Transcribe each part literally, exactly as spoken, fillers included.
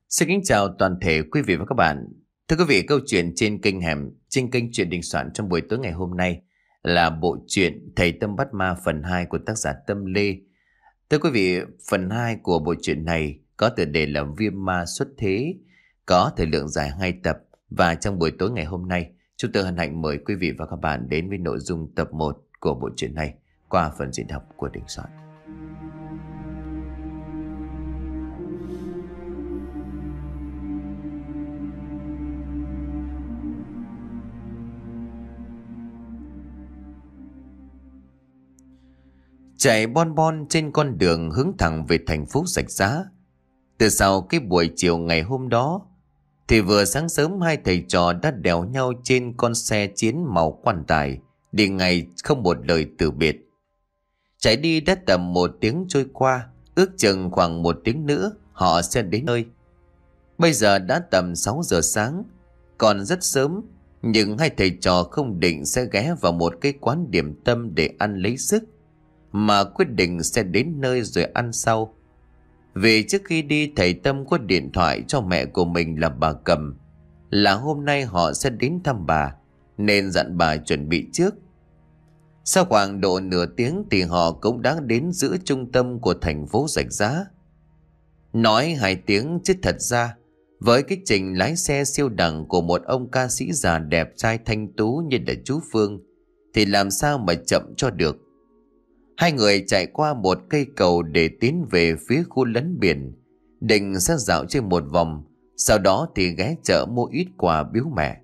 Xin kính chào toàn thể quý vị và các bạn. Thưa quý vị, câu chuyện trên kênh Hẻm, trên kênh Chuyện Đình Soạn trong buổi tối ngày hôm nay là bộ truyện Thầy Tâm Bắt Ma phần hai của tác giả Tâm Lê. Thưa quý vị, phần hai của bộ truyện này có tựa đề là Viêm Ma Xuất Thế, có thời lượng dài hai tập. Và trong buổi tối ngày hôm nay, chúng tôi hân hạnh mời quý vị và các bạn đến với nội dung tập một của bộ truyện này qua phần diễn đọc của Đình Soạn. Chạy bon bon trên con đường hướng thẳng về thành phố Rạch Giá. Từ sau cái buổi chiều ngày hôm đó, thì vừa sáng sớm hai thầy trò đã đèo nhau trên con xe chiến màu quan tài, đi ngay không một lời từ biệt. Chạy đi đã tầm một tiếng trôi qua, ước chừng khoảng một tiếng nữa họ sẽ đến nơi. Bây giờ đã tầm sáu giờ sáng, còn rất sớm, nhưng hai thầy trò không định sẽ ghé vào một cái quán điểm tâm để ăn lấy sức, mà quyết định sẽ đến nơi rồi ăn sau. Vì trước khi đi, thầy Tâm có điện thoại cho mẹ của mình là bà Cầm, là hôm nay họ sẽ đến thăm bà, nên dặn bà chuẩn bị trước. Sau khoảng độ nửa tiếng thì họ cũng đã đến giữa trung tâm của thành phố Rạch Giá. Nói hai tiếng chứ thật ra, với cái trình lái xe siêu đẳng của một ông ca sĩ già đẹp trai thanh tú như là chú Phương, thì làm sao mà chậm cho được. Hai người chạy qua một cây cầu để tiến về phía khu lấn biển, định sẽ dạo trên một vòng, sau đó thì ghé chợ mua ít quà biếu mẹ.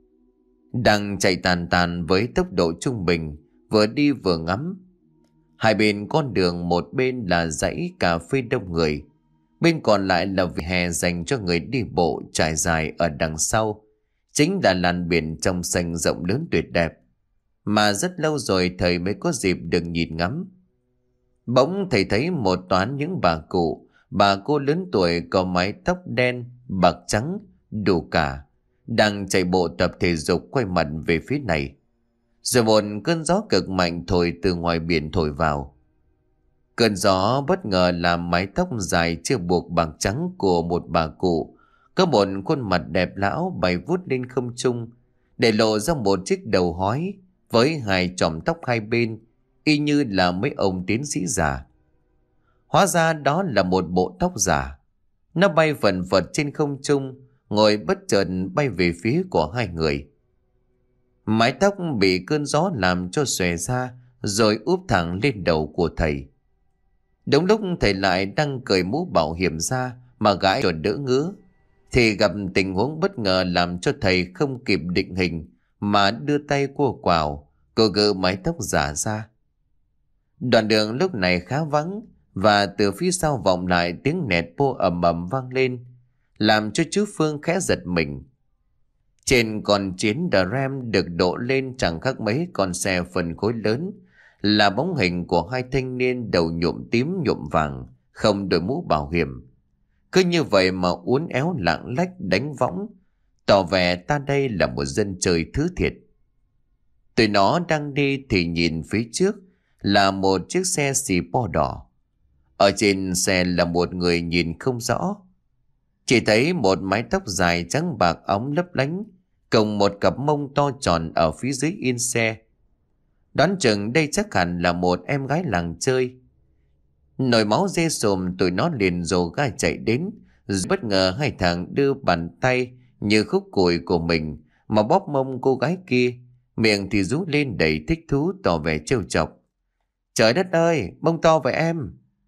Đang chạy tàn tàn với tốc độ trung bình, vừa đi vừa ngắm. Hai bên con đường, một bên là dãy cà phê đông người, bên còn lại là vỉa hè dành cho người đi bộ trải dài ở đằng sau, chính là làn biển trong xanh rộng lớn tuyệt đẹp, mà rất lâu rồi thầy mới có dịp được nhìn ngắm. Bỗng thầy thấy một toán những bà cụ, bà cô lớn tuổi có mái tóc đen, bạc trắng, đủ cả, đang chạy bộ tập thể dục quay mặt về phía này. Rồi một cơn gió cực mạnh thổi từ ngoài biển thổi vào. Cơn gió bất ngờ làm mái tóc dài chưa buộc bạc trắng của một bà cụ, có một khuôn mặt đẹp lão bay vút lên không trung, để lộ ra một chiếc đầu hói với hai chòm tóc hai bên, y như là mấy ông tiến sĩ già. Hóa ra đó là một bộ tóc giả. Nó bay phần phật trên không trung, ngồi bất chợt bay về phía của hai người. Mái tóc bị cơn gió làm cho xòe ra, rồi úp thẳng lên đầu của thầy. Đúng lúc thầy lại đang cởi mũ bảo hiểm ra mà gãi cho đỡ ngứa, thì gặp tình huống bất ngờ làm cho thầy không kịp định hình, mà đưa tay cua quào, cô gỡ mái tóc giả ra. Đoạn đường lúc này khá vắng, và từ phía sau vọng lại tiếng nẹt bô ầm ầm vang lên, làm cho chú Phương khẽ giật mình. Trên con chiến Dram được độ lên chẳng khác mấy con xe phân khối lớn, là bóng hình của hai thanh niên đầu nhuộm tím nhuộm vàng, không đội mũ bảo hiểm. Cứ như vậy mà uốn éo lạng lách đánh võng, tỏ vẻ ta đây là một dân chơi thứ thiệt. Tụi nó đang đi thì nhìn phía trước là một chiếc xe xì po đỏ. Ở trên xe là một người nhìn không rõ, chỉ thấy một mái tóc dài trắng bạc óng lấp lánh, cùng một cặp mông to tròn ở phía dưới yên xe. Đoán chừng đây chắc hẳn là một em gái làng chơi. Nổi máu dê sồm, tụi nó liền rồ ga chạy đến, rồi bất ngờ hai thằng đưa bàn tay như khúc cùi của mình mà bóp mông cô gái kia, miệng thì rú lên đầy thích thú, tỏ vẻ trêu chọc. Trời đất ơi, mông to vậy em!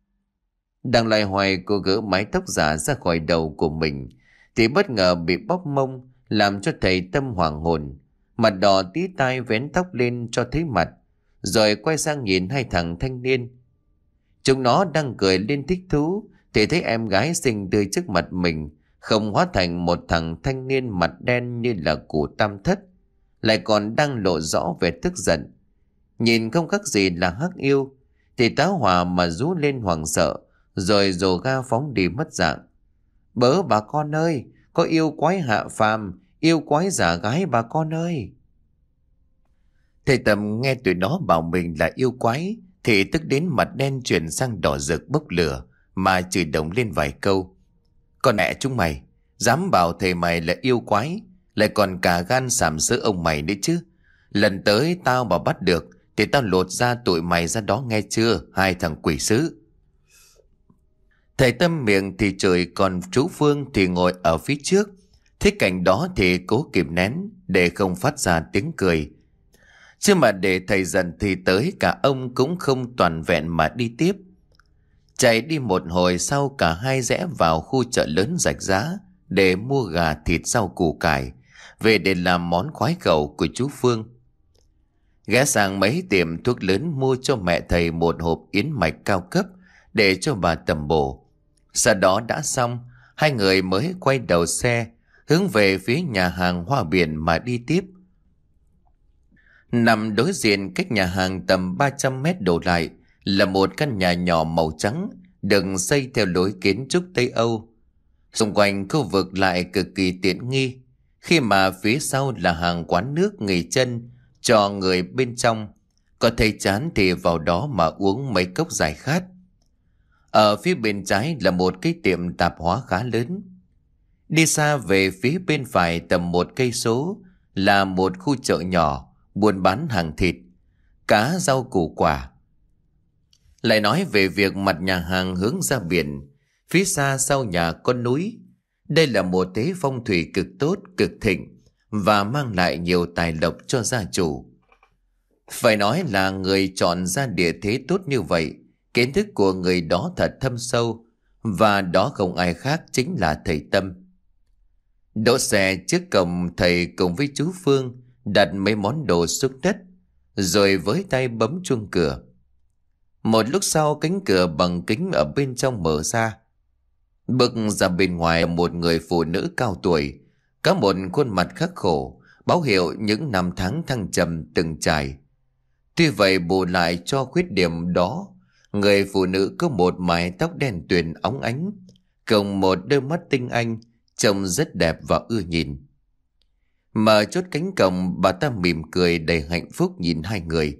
Đang loay hoay cô gỡ mái tóc giả ra khỏi đầu của mình, thì bất ngờ bị bóp mông, làm cho thầy Tâm hoảng hồn, mặt đỏ tí tai vén tóc lên cho thấy mặt, rồi quay sang nhìn hai thằng thanh niên. Chúng nó đang cười lên thích thú, thì thấy em gái xinh tươi trước mặt mình không hóa thành một thằng thanh niên mặt đen như là cụ Tam Thất, lại còn đang lộ rõ vẻ tức giận. Nhìn không khác gì là hắc yêu, thì Táo Hòa mà rú lên hoảng sợ, rồi dồ ga phóng đi mất dạng. Bớ bà con ơi, có yêu quái hạ phàm, yêu quái giả gái bà con ơi! Thầy Tâm nghe tụi nó bảo mình là yêu quái, thì tức đến mặt đen chuyển sang đỏ rực bốc lửa, mà chửi đồng lên vài câu. Con mẹ chúng mày, dám bảo thầy mày là yêu quái, lại còn cả gan sàm sỡ ông mày nữa chứ. Lần tới tao mà bắt được thì tao lột ra tụi mày ra đó, nghe chưa, hai thằng quỷ sứ. Thầy Tâm miệng thì chửi, còn chú Phương thì ngồi ở phía trước. Thế cảnh đó thì cố kìm nén để không phát ra tiếng cười. Chứ mà để thầy giận thì tới cả ông cũng không toàn vẹn mà đi tiếp. Chạy đi một hồi sau, cả hai rẽ vào khu chợ lớn Rạch Giá để mua gà, thịt, rau củ cải về để làm món khoái khẩu của chú Phương. Ghé sang mấy tiệm thuốc lớn mua cho mẹ thầy một hộp yến mạch cao cấp để cho bà tầm bổ. Sau đó đã xong, hai người mới quay đầu xe hướng về phía nhà hàng Hoa Biển mà đi tiếp. Nằm đối diện cách nhà hàng tầm ba trăm mét đổ lại là một căn nhà nhỏ màu trắng được xây theo lối kiến trúc Tây Âu. Xung quanh khu vực lại cực kỳ tiện nghi, khi mà phía sau là hàng quán nước nghỉ chân cho người bên trong. Có thấy chán thì vào đó mà uống mấy cốc giải khát. Ở phía bên trái là một cái tiệm tạp hóa khá lớn. Đi xa về phía bên phải tầm một cây số là một khu chợ nhỏ buôn bán hàng thịt, cá, rau củ quả. Lại nói về việc mặt nhà hàng hướng ra biển, phía xa sau nhà con núi. Đây là một thế phong thủy cực tốt, cực thịnh và mang lại nhiều tài lộc cho gia chủ. Phải nói là người chọn ra địa thế tốt như vậy, kiến thức của người đó thật thâm sâu, và đó không ai khác chính là thầy Tâm. Đỗ xe trước cổng, thầy cùng với chú Phương đặt mấy món đồ xuống đất, rồi với tay bấm chuông cửa. Một lúc sau, cánh cửa bằng kính ở bên trong mở ra. Bước ra bên ngoài một người phụ nữ cao tuổi, có một khuôn mặt khắc khổ, báo hiệu những năm tháng thăng trầm từng trải. Tuy vậy bù lại cho khuyết điểm đó, người phụ nữ có một mái tóc đen tuyền óng ánh, cùng một đôi mắt tinh anh, trông rất đẹp và ưa nhìn. Mở chốt cánh cổng, bà ta mỉm cười đầy hạnh phúc nhìn hai người.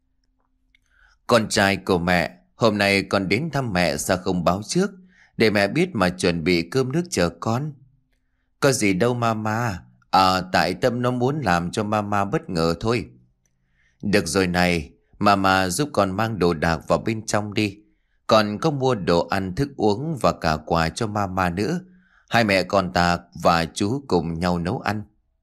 Con trai của mẹ, hôm nay con đến thăm mẹ sao không báo trước, để mẹ biết mà chuẩn bị cơm nước chờ con. Có gì đâu mama, à tại Tâm nó muốn làm cho mama bất ngờ thôi. Được rồi này, mama giúp con mang đồ đạc vào bên trong đi. Còn có mua đồ ăn thức uống và cả quà cho mama nữa. Hai mẹ con ta và chú cùng nhau nấu ăn.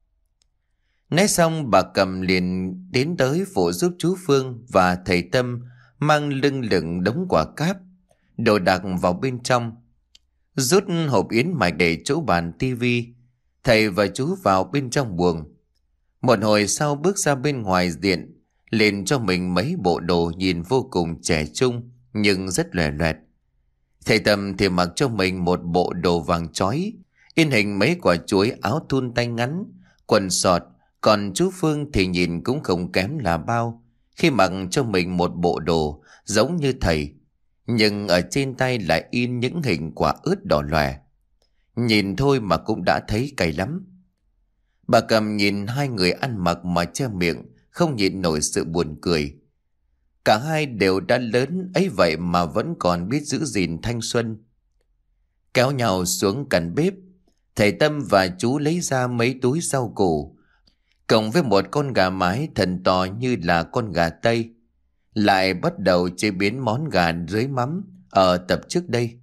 Nói xong, bà Cầm liền đến tới phụ giúp chú Phương và thầy Tâm mang lưng lửng đống quả cáp, đồ đạc vào bên trong. Rút hộp yến mạch để chỗ bàn tivi, thầy và chú vào bên trong buồng. Một hồi sau bước ra bên ngoài điện, lên cho mình mấy bộ đồ nhìn vô cùng trẻ trung nhưng rất lòe loẹt. Thầy Tâm thì mặc cho mình một bộ đồ vàng chói, in hình mấy quả chuối, áo thun tay ngắn, quần sọt. Còn chú Phương thì nhìn cũng không kém là bao, khi mặc cho mình một bộ đồ giống như thầy, nhưng ở trên tay lại in những hình quả ớt đỏ lòe. Nhìn thôi mà cũng đã thấy cay lắm. Bà Cầm nhìn hai người ăn mặc mà che miệng, không nhịn nổi sự buồn cười. Cả hai đều đã lớn ấy vậy mà vẫn còn biết giữ gìn thanh xuân. Kéo nhau xuống căn bếp, thầy Tâm và chú lấy ra mấy túi rau củ, cộng với một con gà mái thần to như là con gà Tây, lại bắt đầu chế biến món gà rưới mắm ở tập trước đây.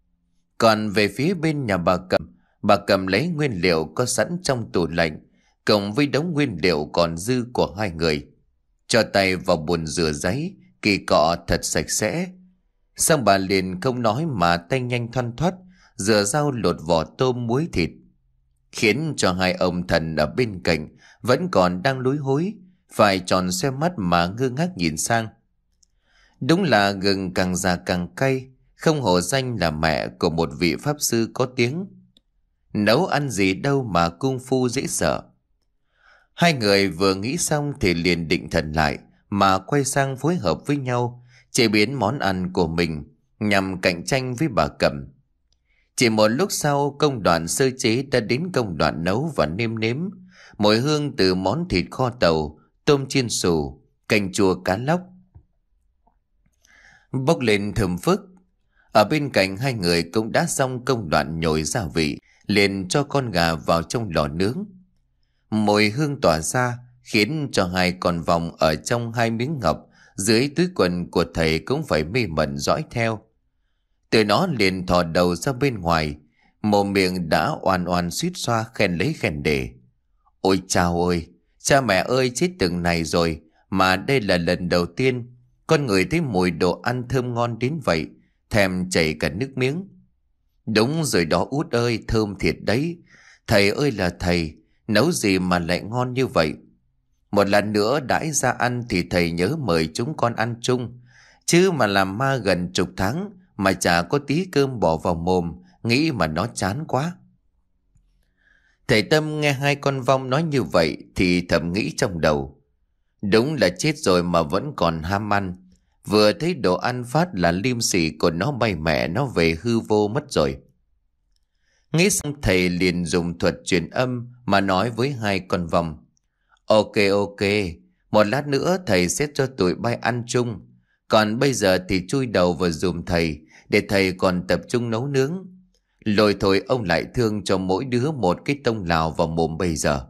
Còn về phía bên nhà bà Cầm, bà Cầm lấy nguyên liệu có sẵn trong tủ lạnh, cộng với đống nguyên liệu còn dư của hai người, cho tay vào bồn rửa giấy, kỳ cọ thật sạch sẽ. Xong bà liền không nói mà tay nhanh thoăn thoắt rửa rau, lột vỏ tôm, muối, thịt, khiến cho hai ông thần ở bên cạnh vẫn còn đang lúi húi, phải tròn xoe mắt mà ngơ ngác nhìn sang. Đúng là gừng càng già càng cay, không hổ danh là mẹ của một vị pháp sư có tiếng. Nấu ăn gì đâu mà công phu dễ sợ. Hai người vừa nghĩ xong thì liền định thần lại mà quay sang phối hợp với nhau chế biến món ăn của mình nhằm cạnh tranh với bà Cẩm. Chỉ một lúc sau, công đoạn sơ chế đã đến công đoạn nấu và nêm nếm. Mùi hương từ món thịt kho tàu, tôm chiên xù, canh chua cá lóc bốc lên thơm phức. Ở bên cạnh hai người cũng đã xong công đoạn nhồi gia vị, liền cho con gà vào trong lò nướng. Mùi hương tỏa ra khiến cho hai con vòng ở trong hai miếng ngọc dưới túi quần của thầy cũng phải mê mẩn dõi theo. Từ nó liền thò đầu ra bên ngoài, mồm miệng đã oan oan suýt xoa khen lấy khen để. Ôi chao ơi, cha mẹ ơi, chết từng này rồi mà đây là lần đầu tiên con ngửi thấy mùi đồ ăn thơm ngon đến vậy, thèm chảy cả nước miếng. Đúng rồi đó út ơi, thơm thiệt đấy. Thầy ơi là thầy, nấu gì mà lại ngon như vậy. Một lần nữa đãi ra ăn thì thầy nhớ mời chúng con ăn chung. Chứ mà làm ma gần chục tháng mà chả có tí cơm bỏ vào mồm, nghĩ mà nó chán quá. Thầy Tâm nghe hai con vong nói như vậy thì thầm nghĩ trong đầu. Đúng là chết rồi mà vẫn còn ham ăn. Vừa thấy đồ ăn phát là liêm sỉ của nó bay mẹ nó về hư vô mất rồi. Nghĩ xong thầy liền dùng thuật truyền âm mà nói với hai con vong. Ok ok, một lát nữa thầy sẽ cho tụi bay ăn chung. Còn bây giờ thì chui đầu vào giùm thầy, để thầy còn tập trung nấu nướng. Lôi thôi ông lại thương cho mỗi đứa một cái tông lào vào mồm bây giờ.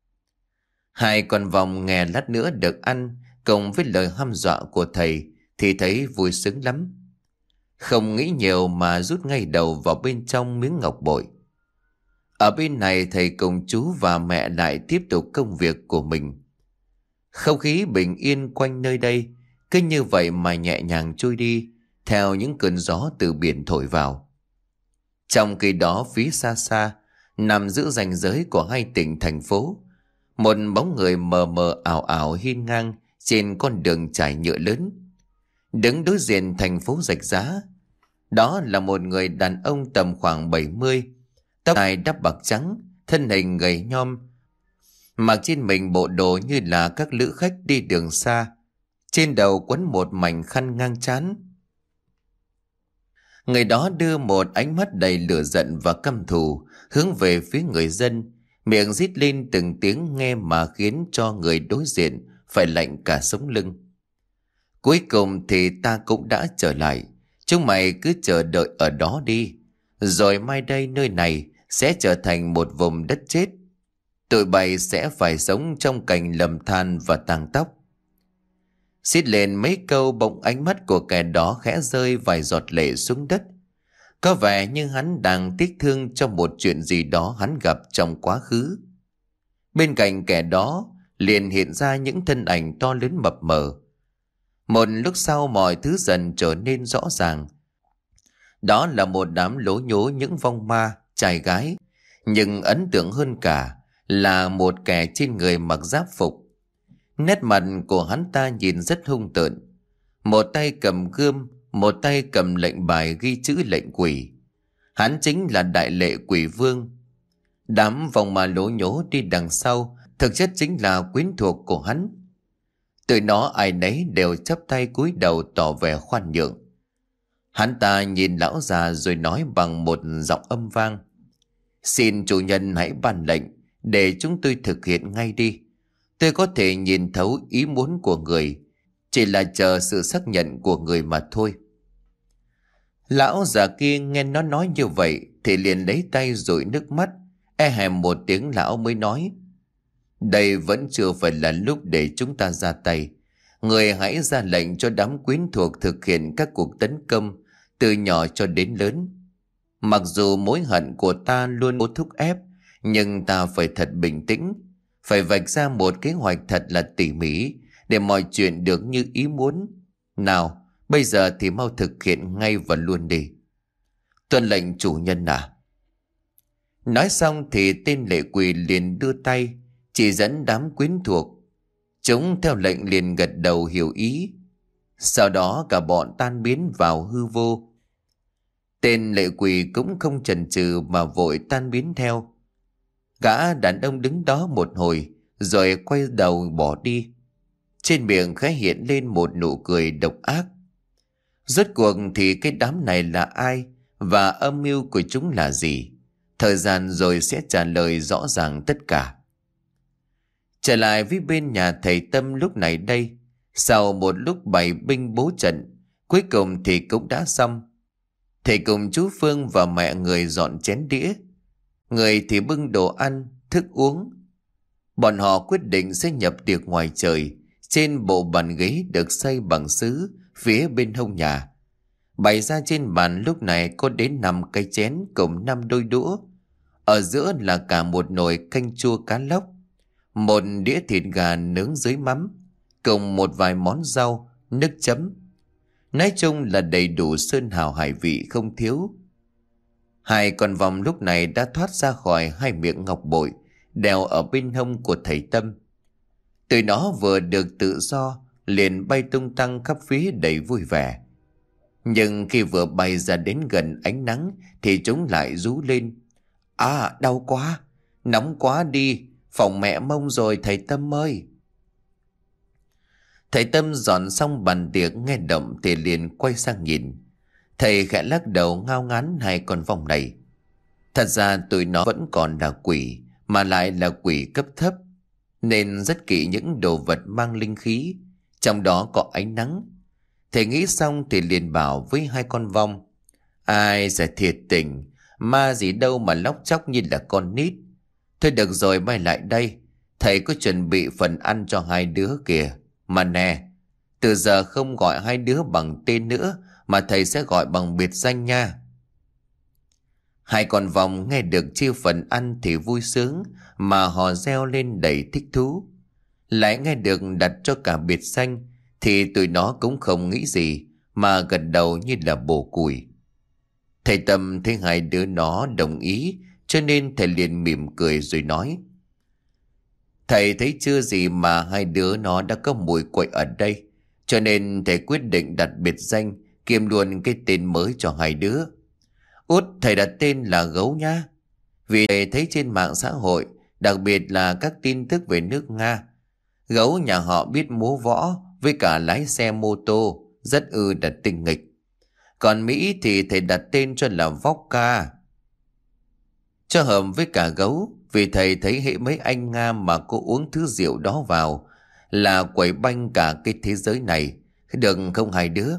Hai con vòng nghe lát nữa được ăn cùng với lời hăm dọa của thầy thì thấy vui sướng lắm. Không nghĩ nhiều mà rút ngay đầu vào bên trong miếng ngọc bội. Ở bên này thầy cùng chú và mẹ lại tiếp tục công việc của mình. Không khí bình yên quanh nơi đây cứ như vậy mà nhẹ nhàng trôi đi theo những cơn gió từ biển thổi vào. Trong khi đó phía xa xa, nằm giữa ranh giới của hai tỉnh thành phố, một bóng người mờ mờ ảo ảo hiên ngang trên con đường trải nhựa lớn. Đứng đối diện thành phố Rạch Giá, đó là một người đàn ông tầm khoảng bảy mươi, tóc dài đắp bạc trắng, thân hình gầy nhom, mặc trên mình bộ đồ như là các lữ khách đi đường xa, trên đầu quấn một mảnh khăn ngang trán. Người đó đưa một ánh mắt đầy lửa giận và căm thù hướng về phía người dân, miệng rít lên từng tiếng nghe mà khiến cho người đối diện phải lạnh cả sống lưng. Cuối cùng thì ta cũng đã trở lại, chúng mày cứ chờ đợi ở đó đi, rồi mai đây nơi này sẽ trở thành một vùng đất chết. Tụi bay sẽ phải sống trong cảnh lầm than và tang tóc. Xít lên mấy câu, bỗng ánh mắt của kẻ đó khẽ rơi vài giọt lệ xuống đất. Có vẻ như hắn đang tiếc thương cho một chuyện gì đó hắn gặp trong quá khứ. Bên cạnh kẻ đó liền hiện ra những thân ảnh to lớn mập mờ. Một lúc sau mọi thứ dần trở nên rõ ràng. Đó là một đám lố nhố những vong ma, trai gái. Nhưng ấn tượng hơn cả là một kẻ trên người mặc giáp phục. Nét mặt của hắn ta nhìn rất hung tợn. Một tay cầm gươm, một tay cầm lệnh bài ghi chữ lệnh quỷ. Hắn chính là đại lệ quỷ vương. Đám vong ma lố nhố đi đằng sau thực chất chính là quyến thuộc của hắn. Tụi nó ai nấy đều chắp tay cúi đầu tỏ vẻ khoan nhượng. Hắn ta nhìn lão già rồi nói bằng một giọng âm vang. Xin chủ nhân hãy ban lệnh để chúng tôi thực hiện ngay đi. Tôi có thể nhìn thấu ý muốn của người, chỉ là chờ sự xác nhận của người mà thôi. Lão già kia nghe nó nói như vậy thì liền lấy tay dụi nước mắt, e hèm một tiếng lão mới nói. Đây vẫn chưa phải là lúc để chúng ta ra tay. Người hãy ra lệnh cho đám quyến thuộc thực hiện các cuộc tấn công từ nhỏ cho đến lớn. Mặc dù mối hận của ta luôn cố thúc ép, nhưng ta phải thật bình tĩnh, phải vạch ra một kế hoạch thật là tỉ mỉ để mọi chuyện được như ý muốn. Nào, bây giờ thì mau thực hiện ngay và luôn đi. Tuân lệnh chủ nhân à. Nói xong thì tên lệ quỷ liền đưa tay chỉ dẫn đám quyến thuộc. Chúng theo lệnh liền gật đầu hiểu ý. Sau đó cả bọn tan biến vào hư vô. Tên lệ quỷ cũng không chần chừ mà vội tan biến theo. Gã đàn ông đứng đó một hồi rồi quay đầu bỏ đi. Trên miệng khẽ hiện lên một nụ cười độc ác. Rốt cuộc thì cái đám này là ai và âm mưu của chúng là gì? Thời gian rồi sẽ trả lời rõ ràng tất cả. Trở lại với bên nhà thầy Tâm lúc này đây, sau một lúc bày binh bố trận, cuối cùng thì cũng đã xong. Thầy cùng chú Phương và mẹ người dọn chén đĩa, người thì bưng đồ ăn, thức uống. Bọn họ quyết định sẽ nhập tiệc ngoài trời, trên bộ bàn ghế được xây bằng sứ phía bên hông nhà. Bày ra trên bàn lúc này có đến năm cái chén cùng năm đôi đũa. Ở giữa là cả một nồi canh chua cá lóc, một đĩa thịt gà nướng dưới mắm, cùng một vài món rau, nước chấm. Nói chung là đầy đủ sơn hào hải vị không thiếu. Hai con vòng lúc này đã thoát ra khỏi hai miệng ngọc bội đeo ở bên hông của thầy Tâm. Tụi nó vừa được tự do liền bay tung tăng khắp phía đầy vui vẻ. Nhưng khi vừa bay ra đến gần ánh nắng thì chúng lại rú lên. À, đau quá, nóng quá đi, phòng mẹ mông rồi thầy Tâm ơi. Thầy Tâm dọn xong bàn tiệc nghe động thì liền quay sang nhìn. Thầy khẽ lắc đầu ngao ngán hai con vong này. Thật ra tụi nó vẫn còn là quỷ, mà lại là quỷ cấp thấp, nên rất kỹ những đồ vật mang linh khí, trong đó có ánh nắng. Thầy nghĩ xong thì liền bảo với hai con vong. Ai sẽ thiệt tình, ma gì đâu mà lóc chóc như là con nít. Thôi được rồi, bay lại đây, thầy có chuẩn bị phần ăn cho hai đứa kìa. Mà nè, từ giờ không gọi hai đứa bằng tên nữa, mà thầy sẽ gọi bằng biệt danh nha. Hai con vòng nghe được chia phần ăn thì vui sướng, mà họ reo lên đầy thích thú. Lại nghe được đặt cho cả biệt danh thì tụi nó cũng không nghĩ gì, mà gật đầu như là bổ củi. Thầy Tâm thấy hai đứa nó đồng ý, cho nên thầy liền mỉm cười rồi nói. Thầy thấy chưa gì mà hai đứa nó đã có mùi quậy ở đây, cho nên thầy quyết định đặt biệt danh kiêm luôn cái tên mới cho hai đứa. Út, thầy đặt tên là Gấu nhá. Vì thầy thấy trên mạng xã hội, đặc biệt là các tin tức về nước Nga, Gấu nhà họ biết múa võ với cả lái xe mô tô, rất ư đặt tinh nghịch. Còn Mỹ thì thầy đặt tên cho là Vodka, cho hợp với cả Gấu, vì thầy thấy hệ mấy anh Nga mà có uống thứ rượu đó vào là quẩy banh cả cái thế giới này. Được không hai đứa?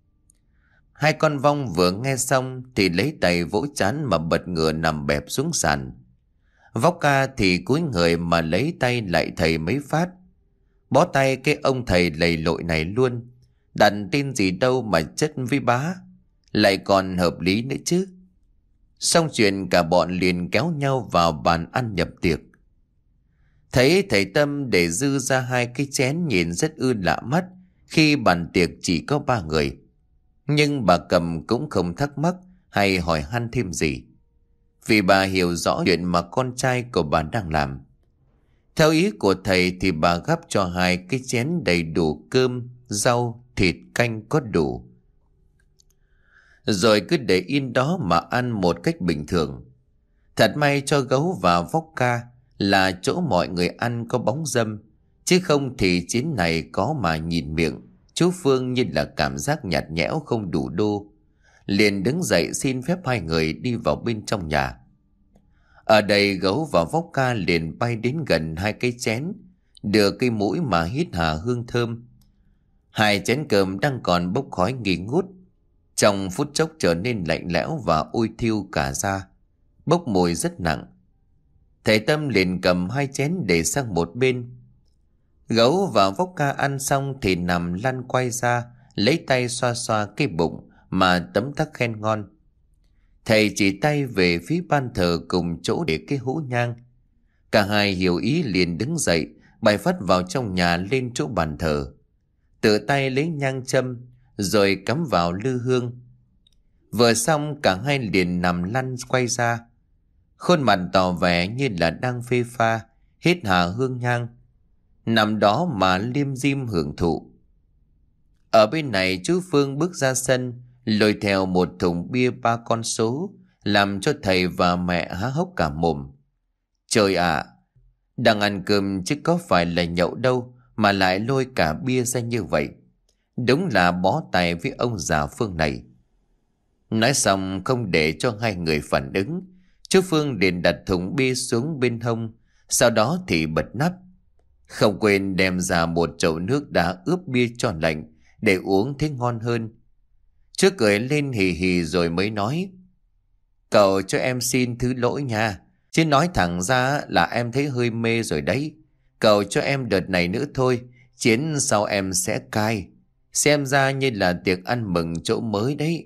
Hai con vong vừa nghe xong thì lấy tay vỗ trán mà bật ngửa nằm bẹp xuống sàn. Vodka thì cúi người mà lấy tay lại thầy mấy phát. Bó tay cái ông thầy lầy lội này luôn. Đặt tên gì đâu mà chất với bá, lại còn hợp lý nữa chứ. Xong chuyện cả bọn liền kéo nhau vào bàn ăn nhập tiệc. Thấy thầy Tâm để dư ra hai cái chén nhìn rất ư lạ mắt khi bàn tiệc chỉ có ba người. Nhưng bà Cầm cũng không thắc mắc hay hỏi han thêm gì, vì bà hiểu rõ chuyện mà con trai của bà đang làm. Theo ý của thầy thì bà gắp cho hai cái chén đầy đủ cơm, rau, thịt, canh có đủ, rồi cứ để yên đó mà ăn một cách bình thường. Thật may cho Gấu và Vodka là chỗ mọi người ăn có bóng râm, chứ không thì chiến này có mà nhìn miệng chú Phương như là cảm giác nhạt nhẽo không đủ đô. Liền đứng dậy xin phép hai người đi vào bên trong nhà. Ở đây Gấu và Vodka liền bay đến gần hai cái chén, đưa cái mũi mà hít hà hương thơm. Hai chén cơm đang còn bốc khói nghi ngút, trong phút chốc trở nên lạnh lẽo và ôi thiêu cả da, bốc mùi rất nặng. Thầy Tâm liền cầm hai chén để sang một bên. Gấu và Vodka ăn xong thì nằm lăn quay ra, lấy tay xoa xoa cái bụng mà tấm tắc khen ngon. Thầy chỉ tay về phía ban thờ cùng chỗ để cái hũ nhang. Cả hai hiểu ý liền đứng dậy, bài phắt vào trong nhà lên chỗ bàn thờ, tự tay lấy nhang châm rồi cắm vào lư hương. Vừa xong cả hai liền nằm lăn quay ra, khuôn mặt tỏ vẻ như là đang phê pha, hít hà hương nhang, nằm đó mà liêm diêm hưởng thụ. Ở bên này chú Phương bước ra sân, lôi theo một thùng bia ba con số, làm cho thầy và mẹ há hốc cả mồm. Trời ạ, à, đang ăn cơm chứ có phải là nhậu đâu mà lại lôi cả bia ra như vậy. Đúng là bó tay với ông già Phương này. Nói xong không để cho hai người phản ứng, chú Phương liền đặt thùng bia xuống bên hông, sau đó thì bật nắp. Không quên đem ra một chậu nước đá ướp bia cho lạnh để uống thấy ngon hơn. Chứ cười lên hì hì rồi mới nói: Cậu cho em xin thứ lỗi nha. Chứ nói thẳng ra là em thấy hơi mê rồi đấy. Cậu cho em đợt này nữa thôi, chiến sau em sẽ cai. Xem ra như là tiệc ăn mừng chỗ mới đấy.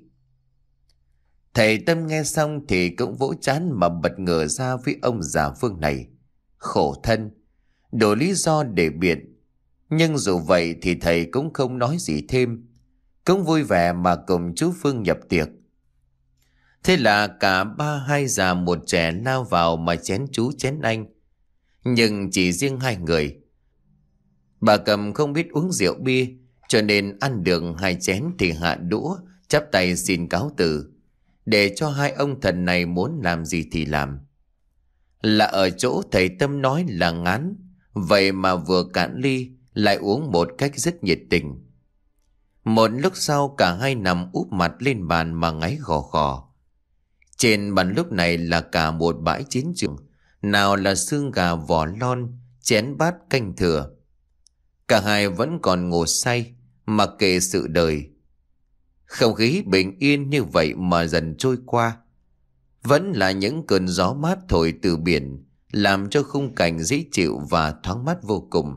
Thầy Tâm nghe xong thì cũng vỗ trán mà bật ngửa ra với ông già Phương này. Khổ thân, đủ lý do để biện. Nhưng dù vậy thì thầy cũng không nói gì thêm, cũng vui vẻ mà cùng chú Phương nhập tiệc. Thế là cả ba hai già một trẻ lao vào mà chén chú chén anh. Nhưng chỉ riêng hai người. Bà Cầm không biết uống rượu bia, cho nên ăn được hai chén thì hạ đũa, chắp tay xin cáo từ, để cho hai ông thần này muốn làm gì thì làm. Là ở chỗ thầy Tâm nói là ngán, vậy mà vừa cạn ly lại uống một cách rất nhiệt tình. Một lúc sau cả hai nằm úp mặt lên bàn mà ngáy gò gò. Trên bàn lúc này là cả một bãi chiến trường, nào là xương gà vỏ lon, chén bát canh thừa. Cả hai vẫn còn ngủ say, mặc kệ sự đời. Không khí bình yên như vậy mà dần trôi qua. Vẫn là những cơn gió mát thổi từ biển, làm cho khung cảnh dễ chịu và thoáng mát vô cùng.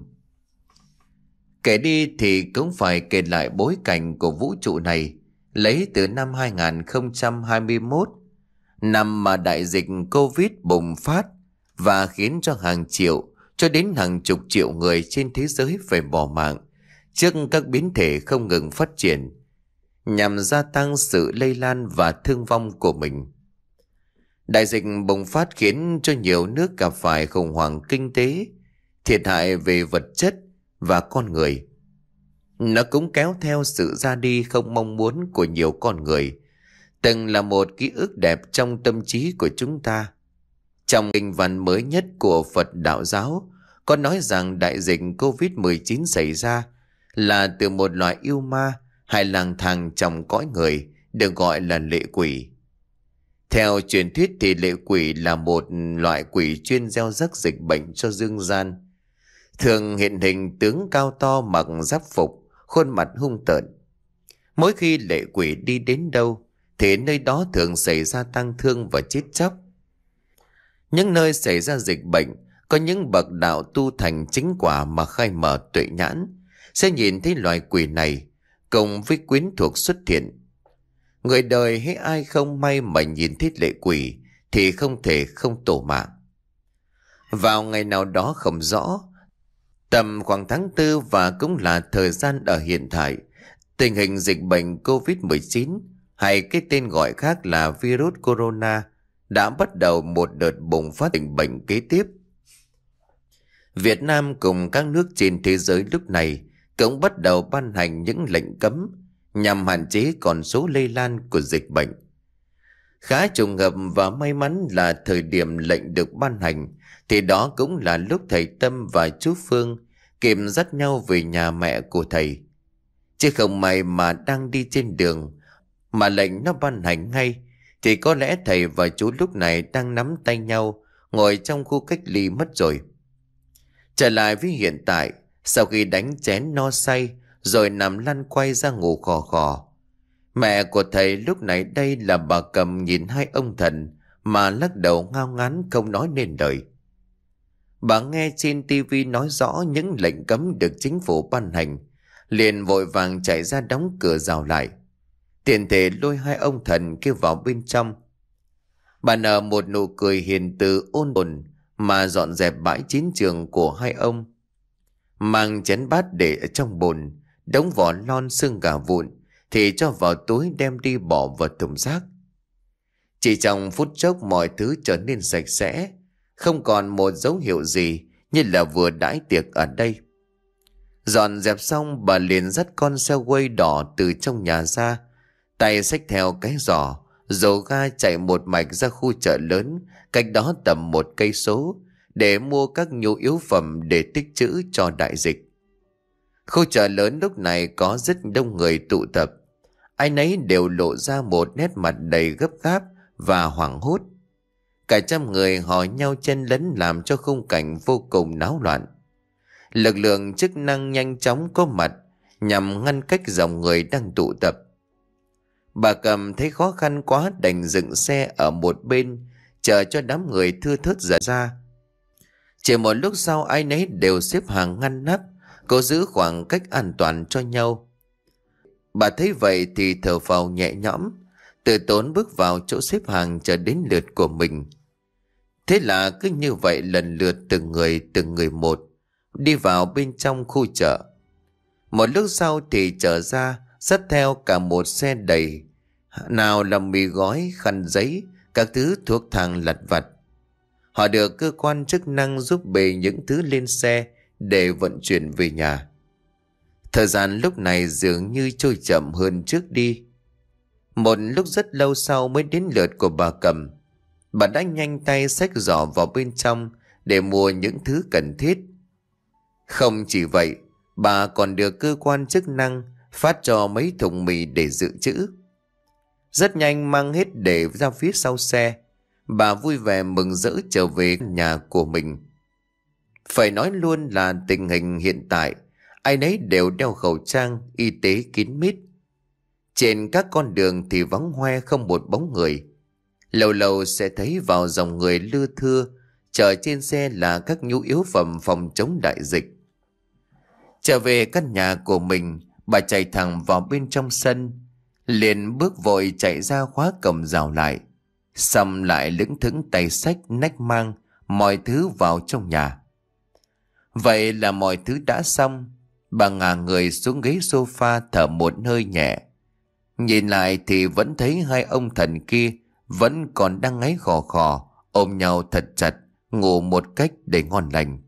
Kể đi thì cũng phải kể lại bối cảnh của vũ trụ này, lấy từ năm hai không hai mốt, năm mà đại dịch Covid bùng phát và khiến cho hàng triệu cho đến hàng chục triệu người trên thế giới phải bỏ mạng trước các biến thể không ngừng phát triển, nhằm gia tăng sự lây lan và thương vong của mình. Đại dịch bùng phát khiến cho nhiều nước gặp phải khủng hoảng kinh tế, thiệt hại về vật chất và con người. Nó cũng kéo theo sự ra đi không mong muốn của nhiều con người, từng là một ký ức đẹp trong tâm trí của chúng ta. Trong kinh văn mới nhất của Phật Đạo giáo có nói rằng đại dịch Covid mười chín xảy ra là từ một loại yêu ma hay lang thang trong cõi người, được gọi là lệ quỷ. Theo truyền thuyết thì lệ quỷ là một loại quỷ chuyên gieo rắc dịch bệnh cho dương gian, thường hiện hình tướng cao to mặc giáp phục, khuôn mặt hung tợn. Mỗi khi lệ quỷ đi đến đâu thì nơi đó thường xảy ra tang thương và chết chóc. Những nơi xảy ra dịch bệnh, có những bậc đạo tu thành chính quả mà khai mở tuệ nhãn sẽ nhìn thấy loài quỷ này cùng với quyến thuộc xuất hiện. Người đời hay ai không may mà nhìn thấy lệ quỷ thì không thể không tổ mạng. Vào ngày nào đó không rõ, tầm khoảng tháng tư và cũng là thời gian ở hiện tại, tình hình dịch bệnh Covid mười chín hay cái tên gọi khác là virus corona đã bắt đầu một đợt bùng phát dịch bệnh kế tiếp. Việt Nam cùng các nước trên thế giới lúc này cũng bắt đầu ban hành những lệnh cấm nhằm hạn chế con số lây lan của dịch bệnh. Khá trùng hợp và may mắn là thời điểm lệnh được ban hành thì đó cũng là lúc thầy Tâm và chú Phương kịp dắt nhau về nhà mẹ của thầy. Chứ không may mà đang đi trên đường mà lệnh nó ban hành ngay thì có lẽ thầy và chú lúc này đang nắm tay nhau ngồi trong khu cách ly mất rồi. Trở lại với hiện tại, sau khi đánh chén no say rồi nằm lăn quay ra ngủ khò khò, mẹ của thầy lúc này đây là bà Cầm nhìn hai ông thần mà lắc đầu ngao ngán không nói nên lời. Bà nghe trên tivi nói rõ những lệnh cấm được chính phủ ban hành, liền vội vàng chạy ra đóng cửa rào lại, tiện thể lôi hai ông thần kêu vào bên trong. Bà nở một nụ cười hiền từ ôn ồn mà dọn dẹp bãi chiến trường của hai ông, mang chén bát để ở trong bồn, đống vỏ lon xương gà vụn thì cho vào túi đem đi bỏ vào thùng rác. Chỉ trong phút chốc mọi thứ trở nên sạch sẽ, không còn một dấu hiệu gì như là vừa đãi tiệc ở đây. Dọn dẹp xong, bà liền dắt con xe quay đỏ từ trong nhà ra, tay xách theo cái giỏ, dầu ga chạy một mạch ra khu chợ lớn cách đó tầm một cây số để mua các nhu yếu phẩm để tích trữ cho đại dịch. Khu chợ lớn lúc này có rất đông người tụ tập, ai nấy đều lộ ra một nét mặt đầy gấp gáp và hoảng hốt. Cả trăm người hò nhau chen lấn làm cho khung cảnh vô cùng náo loạn. Lực lượng chức năng nhanh chóng có mặt nhằm ngăn cách dòng người đang tụ tập. Bà Cầm thấy khó khăn quá đành dựng xe ở một bên, chờ cho đám người thưa thớt dần ra. Chỉ một lúc sau ai nấy đều xếp hàng ngăn nắp, cố giữ khoảng cách an toàn cho nhau. Bà thấy vậy thì thở phào nhẹ nhõm, từ tốn bước vào chỗ xếp hàng chờ đến lượt của mình. Thế là cứ như vậy lần lượt từng người từng người một đi vào bên trong khu chợ. Một lúc sau thì trở ra dắt theo cả một xe đầy, nào là mì gói, khăn giấy, các thứ thuốc thang lặt vặt. Họ được cơ quan chức năng giúp bê những thứ lên xe để vận chuyển về nhà. Thời gian lúc này dường như trôi chậm hơn trước đi. Một lúc rất lâu sau mới đến lượt của bà Cầm. Bà đã nhanh tay xách giỏ vào bên trong để mua những thứ cần thiết. Không chỉ vậy, bà còn được cơ quan chức năng phát cho mấy thùng mì để dự trữ. Rất nhanh mang hết để ra phía sau xe. Bà vui vẻ mừng rỡ trở về nhà của mình. Phải nói luôn là tình hình hiện tại, ai nấy đều đeo khẩu trang y tế kín mít. Trên các con đường thì vắng hoe không một bóng người. Lâu lâu sẽ thấy vào dòng người lưa thưa, chở trên xe là các nhu yếu phẩm phòng chống đại dịch. Trở về căn nhà của mình, bà chạy thẳng vào bên trong sân, liền bước vội chạy ra khóa cổng rào lại, xong lại lững thững tay xách nách mang mọi thứ vào trong nhà. Vậy là mọi thứ đã xong. Bà ngả người xuống ghế sofa thở một hơi nhẹ. Nhìn lại thì vẫn thấy hai ông thần kia vẫn còn đang ngáy khò khò, ôm nhau thật chặt, ngủ một cách để ngon lành.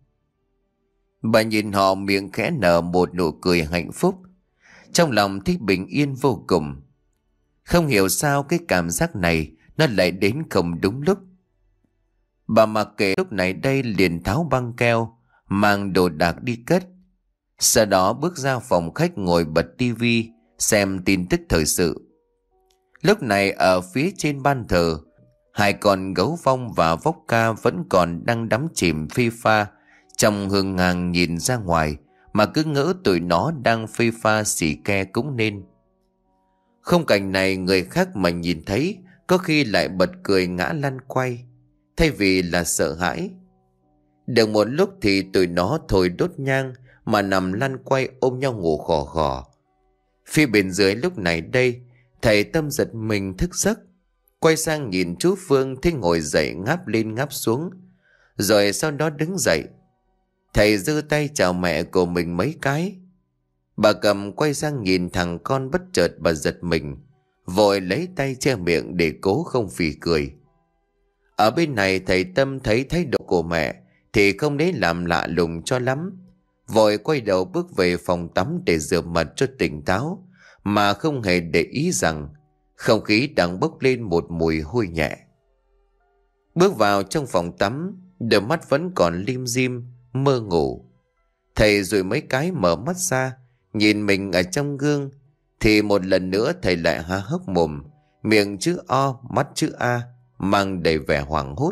Bà nhìn họ miệng khẽ nở một nụ cười hạnh phúc, trong lòng thấy bình yên vô cùng. Không hiểu sao cái cảm giác này nó lại đến không đúng lúc. Bà mặc kệ lúc này đây liền tháo băng keo, mang đồ đạc đi cất. Sau đó bước ra phòng khách ngồi bật tivi xem tin tức thời sự. Lúc này ở phía trên ban thờ, hai con gấu phong và vốc ca vẫn còn đang đắm chìm phê pha trong hương ngang nhìn ra ngoài, mà cứ ngỡ tụi nó đang phê pha xỉ ke cũng nên. Không cảnh này người khác mà nhìn thấy có khi lại bật cười ngã lăn quay, thay vì là sợ hãi. Được một lúc thì tụi nó thôi đốt nhang mà nằm lăn quay ôm nhau ngủ khò khò. Phía bên dưới lúc này đây, thầy Tâm giật mình thức giấc, quay sang nhìn chú Phương thấy ngồi dậy ngáp lên ngáp xuống, rồi sau đó đứng dậy. Thầy giơ tay chào mẹ của mình mấy cái. Bà Cầm quay sang nhìn thằng con, bất chợt bà giật mình, vội lấy tay che miệng để cố không phì cười. Ở bên này thầy Tâm thấy thái độ của mẹ thì không lấy làm lạ lùng cho lắm, vội quay đầu bước về phòng tắm để rửa mặt cho tỉnh táo, mà không hề để ý rằng không khí đang bốc lên một mùi hôi nhẹ. Bước vào trong phòng tắm, đôi mắt vẫn còn lim dim mơ ngủ. Thầy rồi mấy cái mở mắt ra, nhìn mình ở trong gương, thì một lần nữa thầy lại há hốc mồm, miệng chữ O, mắt chữ A, mang đầy vẻ hoảng hốt.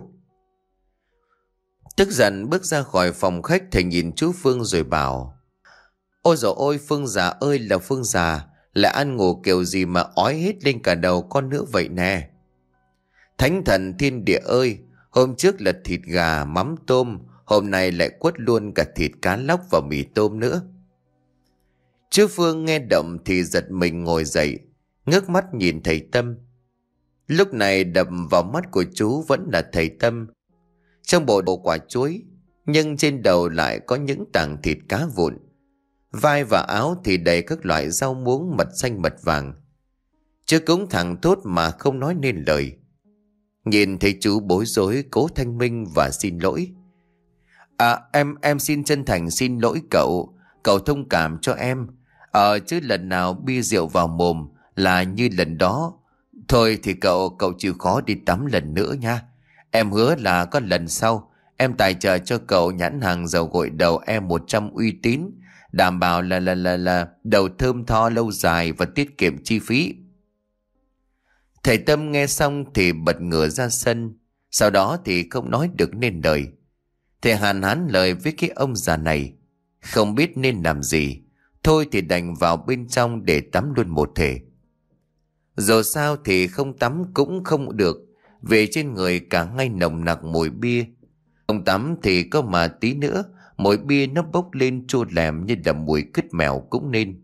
Tức giận bước ra khỏi phòng khách, thầy nhìn chú Phương rồi bảo: Ôi dồi ôi, Phương già ơi là Phương già, lại ăn ngủ kiểu gì mà ói hết lên cả đầu con nữa vậy nè. Thánh thần thiên địa ơi, hôm trước là thịt gà mắm tôm, hôm nay lại quất luôn cả thịt cá lóc và mì tôm nữa. Chú Phương nghe động thì giật mình ngồi dậy, ngước mắt nhìn thầy Tâm. Lúc này đập vào mắt của chú vẫn là thầy Tâm, trong bộ đồ quả chuối, nhưng trên đầu lại có những tảng thịt cá vụn. Vai và áo thì đầy các loại rau muống mật xanh mật vàng. Chú cũng thẳng thốt mà không nói nên lời. Nhìn thấy chú bối rối, cố thanh minh và xin lỗi. À em em xin chân thành xin lỗi cậu, cậu thông cảm cho em. Ờ chứ lần nào bia rượu vào mồm là như lần đó. Thôi thì cậu cậu chịu khó đi tắm lần nữa nha. Em hứa là có lần sau em tài trợ cho cậu nhãn hàng dầu gội đầu em một trăm uy tín, đảm bảo là là là là đầu thơm tho lâu dài và tiết kiệm chi phí. Thầy Tâm nghe xong thì bật ngửa ra sân, sau đó thì không nói được nên lời. Thầy hàn hán lời với cái ông già này, không biết nên làm gì, thôi thì đành vào bên trong để tắm luôn một thể. Dù sao thì không tắm cũng không được, vì trên người cả ngay nồng nặc mùi bia. Không tắm thì có mà tí nữa mùi bia nó bốc lên chua lèm như là mùi cứt mèo cũng nên.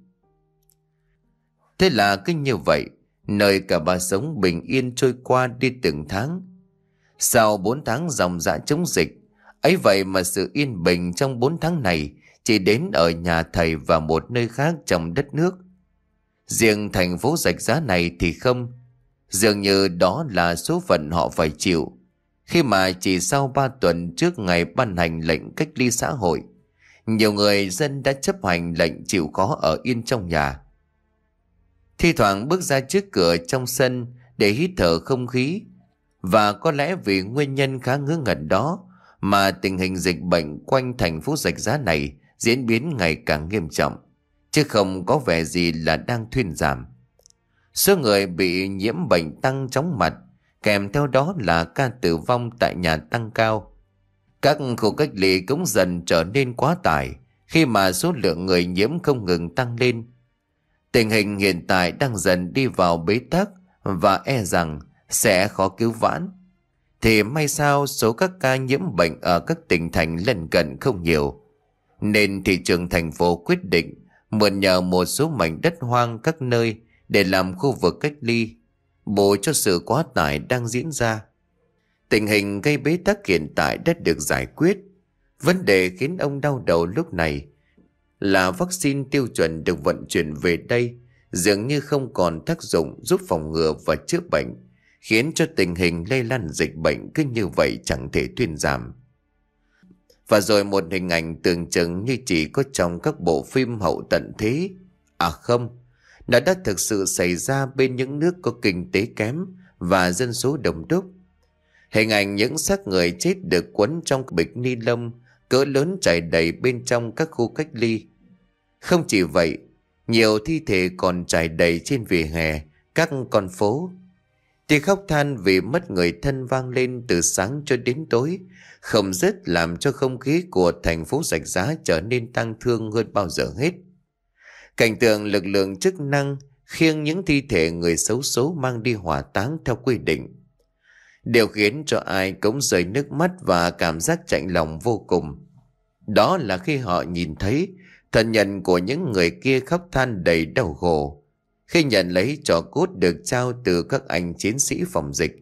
Thế là cứ như vậy, nơi cả ba sống bình yên trôi qua đi từng tháng. Sau bốn tháng dòng dã chống dịch, ấy vậy mà sự yên bình trong bốn tháng này chỉ đến ở nhà thầy và một nơi khác trong đất nước. Riêng thành phố Rạch Giá này thì không. Dường như đó là số phận họ phải chịu, khi mà chỉ sau ba tuần trước ngày ban hành lệnh cách ly xã hội, nhiều người dân đã chấp hành lệnh chịu khó ở yên trong nhà. Thi thoảng bước ra trước cửa trong sân để hít thở không khí. Và có lẽ vì nguyên nhân khá ngớ ngẩn đó mà tình hình dịch bệnh quanh thành phố Rạch Giá này diễn biến ngày càng nghiêm trọng, chứ không có vẻ gì là đang thuyên giảm. Số người bị nhiễm bệnh tăng chóng mặt, kèm theo đó là ca tử vong tại nhà tăng cao. Các khu cách ly cũng dần trở nên quá tải khi mà số lượng người nhiễm không ngừng tăng lên. Tình hình hiện tại đang dần đi vào bế tắc và e rằng sẽ khó cứu vãn. Thì may sao số các ca nhiễm bệnh ở các tỉnh thành lân cận không nhiều, nên thị trường thành phố quyết định mượn nhờ một số mảnh đất hoang các nơi để làm khu vực cách ly, bù cho sự quá tải đang diễn ra. Tình hình gây bế tắc hiện tại đã được giải quyết. Vấn đề khiến ông đau đầu lúc này là vaccine tiêu chuẩn được vận chuyển về đây dường như không còn tác dụng giúp phòng ngừa và chữa bệnh, khiến cho tình hình lây lan dịch bệnh cứ như vậy chẳng thể thuyên giảm. Và rồi một hình ảnh tưởng chừng như chỉ có trong các bộ phim hậu tận thế, à không, nó đã thực sự xảy ra bên những nước có kinh tế kém và dân số đông đúc. Hình ảnh những xác người chết được quấn trong bịch ni lông cỡ lớn trải đầy bên trong các khu cách ly. Không chỉ vậy, nhiều thi thể còn trải đầy trên vỉa hè các con phố. Tiếng khóc than vì mất người thân vang lên từ sáng cho đến tối, không dứt làm cho không khí của thành phố Rạch Giá trở nên tang thương hơn bao giờ hết. Cảnh tượng lực lượng chức năng khiêng những thi thể người xấu số mang đi hỏa táng theo quy định, điều khiến cho ai cũng rơi nước mắt và cảm giác chạnh lòng vô cùng. Đó là khi họ nhìn thấy thân nhân của những người kia khóc than đầy đau khổ khi nhận lấy trò cốt được trao từ các anh chiến sĩ phòng dịch.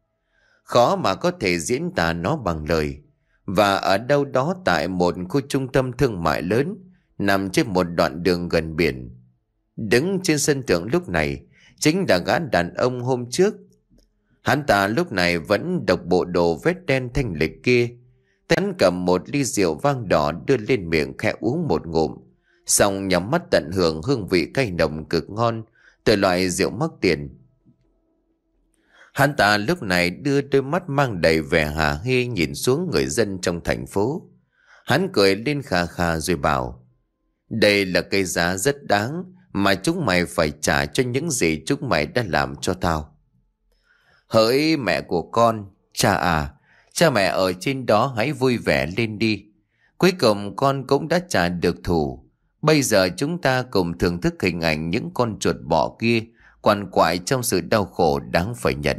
Khó mà có thể diễn tả nó bằng lời. Và ở đâu đó tại một khu trung tâm thương mại lớn nằm trên một đoạn đường gần biển, đứng trên sân thượng lúc này chính là gã đàn ông hôm trước. Hắn ta lúc này vẫn độc bộ đồ vét đen thanh lịch kia. Hắn cầm một ly rượu vang đỏ đưa lên miệng khẽ uống một ngụm, xong nhắm mắt tận hưởng hương vị cay nồng cực ngon từ loại rượu mắc tiền. Hắn ta lúc này đưa đôi mắt mang đầy vẻ hả hê nhìn xuống người dân trong thành phố. Hắn cười lên khà khà rồi bảo: đây là cái giá rất đáng mà chúng mày phải trả cho những gì chúng mày đã làm cho tao. Hỡi mẹ của con, cha à, cha mẹ ở trên đó hãy vui vẻ lên đi. Cuối cùng con cũng đã trả được thù. Bây giờ chúng ta cùng thưởng thức hình ảnh những con chuột bọ kia quằn quại trong sự đau khổ đáng phải nhận.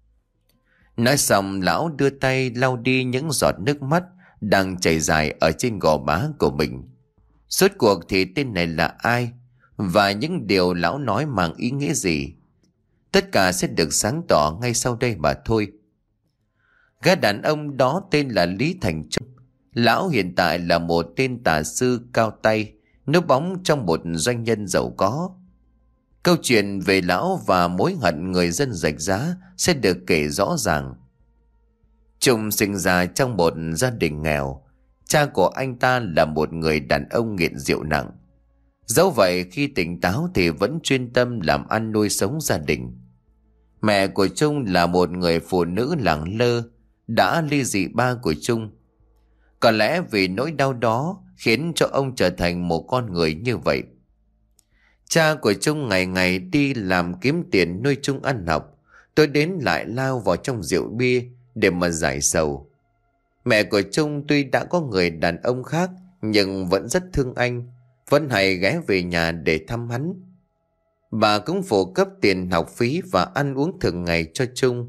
Nói xong, lão đưa tay lau đi những giọt nước mắt đang chảy dài ở trên gò má của mình. Rốt cuộc thì tên này là ai, và những điều lão nói mang ý nghĩa gì? Tất cả sẽ được sáng tỏ ngay sau đây mà thôi. Gã đàn ông đó tên là Lý Thành Trung. Lão hiện tại là một tên tà sư cao tay, núp bóng trong một doanh nhân giàu có. Câu chuyện về lão và mối hận người dân Rạch Giá sẽ được kể rõ ràng. Trung sinh ra trong một gia đình nghèo. Cha của anh ta là một người đàn ông nghiện rượu nặng. Dẫu vậy khi tỉnh táo thì vẫn chuyên tâm làm ăn nuôi sống gia đình. Mẹ của Trung là một người phụ nữ lẳng lơ, đã ly dị ba của Trung. Có lẽ vì nỗi đau đó khiến cho ông trở thành một con người như vậy. Cha của Trung ngày ngày đi làm kiếm tiền nuôi Trung ăn học, tối đến lại lao vào trong rượu bia để mà giải sầu. Mẹ của Trung tuy đã có người đàn ông khác nhưng vẫn rất thương anh, vẫn hay ghé về nhà để thăm hắn. Bà cũng phụ cấp tiền học phí và ăn uống thường ngày cho Trung.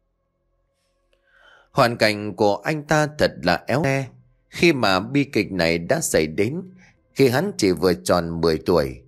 Hoàn cảnh của anh ta thật là éo le khi mà bi kịch này đã xảy đến khi hắn chỉ vừa tròn mười tuổi.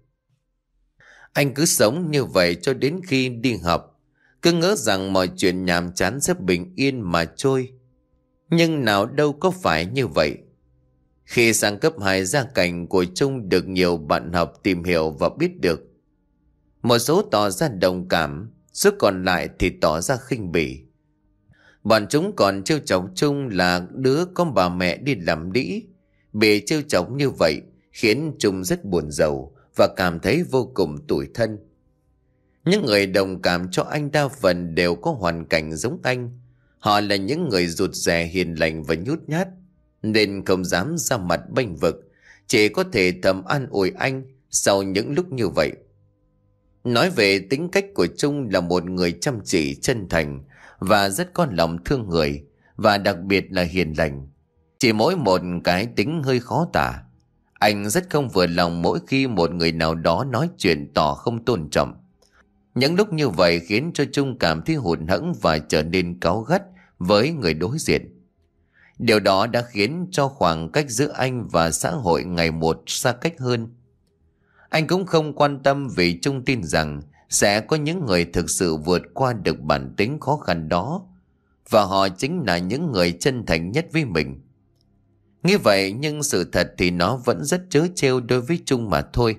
Anh cứ sống như vậy cho đến khi đi học, cứ ngỡ rằng mọi chuyện nhàm chán sẽ bình yên mà trôi. Nhưng nào đâu có phải như vậy. Khi sang cấp hai, gia cảnh của Trung được nhiều bạn học tìm hiểu và biết được. Một số tỏ ra đồng cảm, số còn lại thì tỏ ra khinh bỉ. Bọn chúng còn trêu chọc Trung là đứa con bà mẹ đi làm đĩ. Bị trêu chọc như vậy khiến Trung rất buồn rầu và cảm thấy vô cùng tủi thân. Những người đồng cảm cho anh đa phần đều có hoàn cảnh giống anh. Họ là những người rụt rè, hiền lành và nhút nhát, nên không dám ra mặt bênh vực, chỉ có thể thầm an ủi anh sau những lúc như vậy. Nói về tính cách của Trung là một người chăm chỉ, chân thành và rất có lòng thương người, và đặc biệt là hiền lành. Chỉ mỗi một cái tính hơi khó tả. Anh rất không vừa lòng mỗi khi một người nào đó nói chuyện tỏ không tôn trọng. Những lúc như vậy khiến cho Trung cảm thấy hụt hẫng và trở nên cáu gắt với người đối diện. Điều đó đã khiến cho khoảng cách giữa anh và xã hội ngày một xa cách hơn. Anh cũng không quan tâm vì Trung tin rằng sẽ có những người thực sự vượt qua được bản tính khó khăn đó, và họ chính là những người chân thành nhất với mình. Như vậy nhưng sự thật thì nó vẫn rất trớ trêu đối với Trung mà thôi.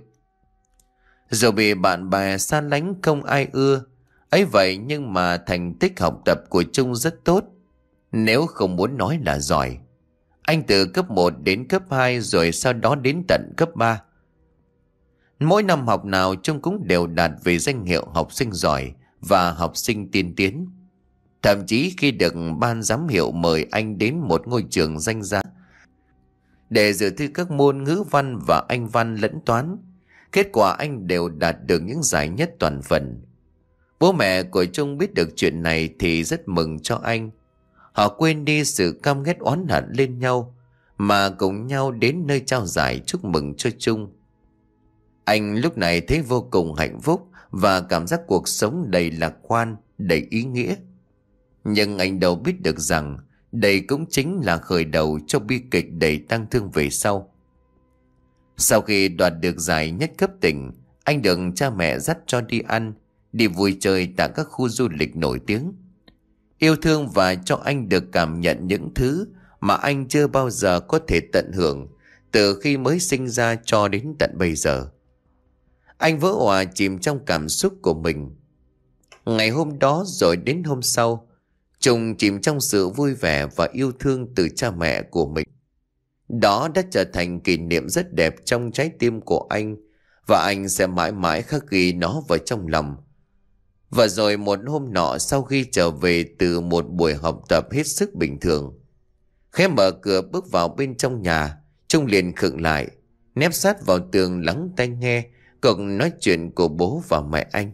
Dù bị bạn bè xa lánh không ai ưa, ấy vậy nhưng mà thành tích học tập của Trung rất tốt, nếu không muốn nói là giỏi. Anh từ cấp một đến cấp hai rồi sau đó đến tận cấp ba. Mỗi năm học nào Trung cũng đều đạt về danh hiệu học sinh giỏi và học sinh tiên tiến. Thậm chí khi được ban giám hiệu mời anh đến một ngôi trường danh giá để dự thi các môn ngữ văn và anh văn lẫn toán, kết quả anh đều đạt được những giải nhất toàn phần. Bố mẹ của Trung biết được chuyện này thì rất mừng cho anh. Họ quên đi sự căm ghét oán hận lên nhau mà cùng nhau đến nơi trao giải chúc mừng cho Trung. Anh lúc này thấy vô cùng hạnh phúc và cảm giác cuộc sống đầy lạc quan, đầy ý nghĩa. Nhưng anh đâu biết được rằng đây cũng chính là khởi đầu cho bi kịch đầy tang thương về sau. Sau khi đoạt được giải nhất cấp tỉnh, anh được cha mẹ dắt cho đi ăn, đi vui chơi tại các khu du lịch nổi tiếng. Yêu thương và cho anh được cảm nhận những thứ mà anh chưa bao giờ có thể tận hưởng từ khi mới sinh ra cho đến tận bây giờ. Anh vỡ òa chìm trong cảm xúc của mình. Ngày hôm đó rồi đến hôm sau, Trung chìm trong sự vui vẻ và yêu thương từ cha mẹ của mình. Đó đã trở thành kỷ niệm rất đẹp trong trái tim của anh, và anh sẽ mãi mãi khắc ghi nó vào trong lòng. Và rồi một hôm nọ, sau khi trở về từ một buổi học tập hết sức bình thường, khẽ mở cửa bước vào bên trong nhà, Trung liền khựng lại, nép sát vào tường lắng tai nghe cuộc nói chuyện của bố và mẹ anh.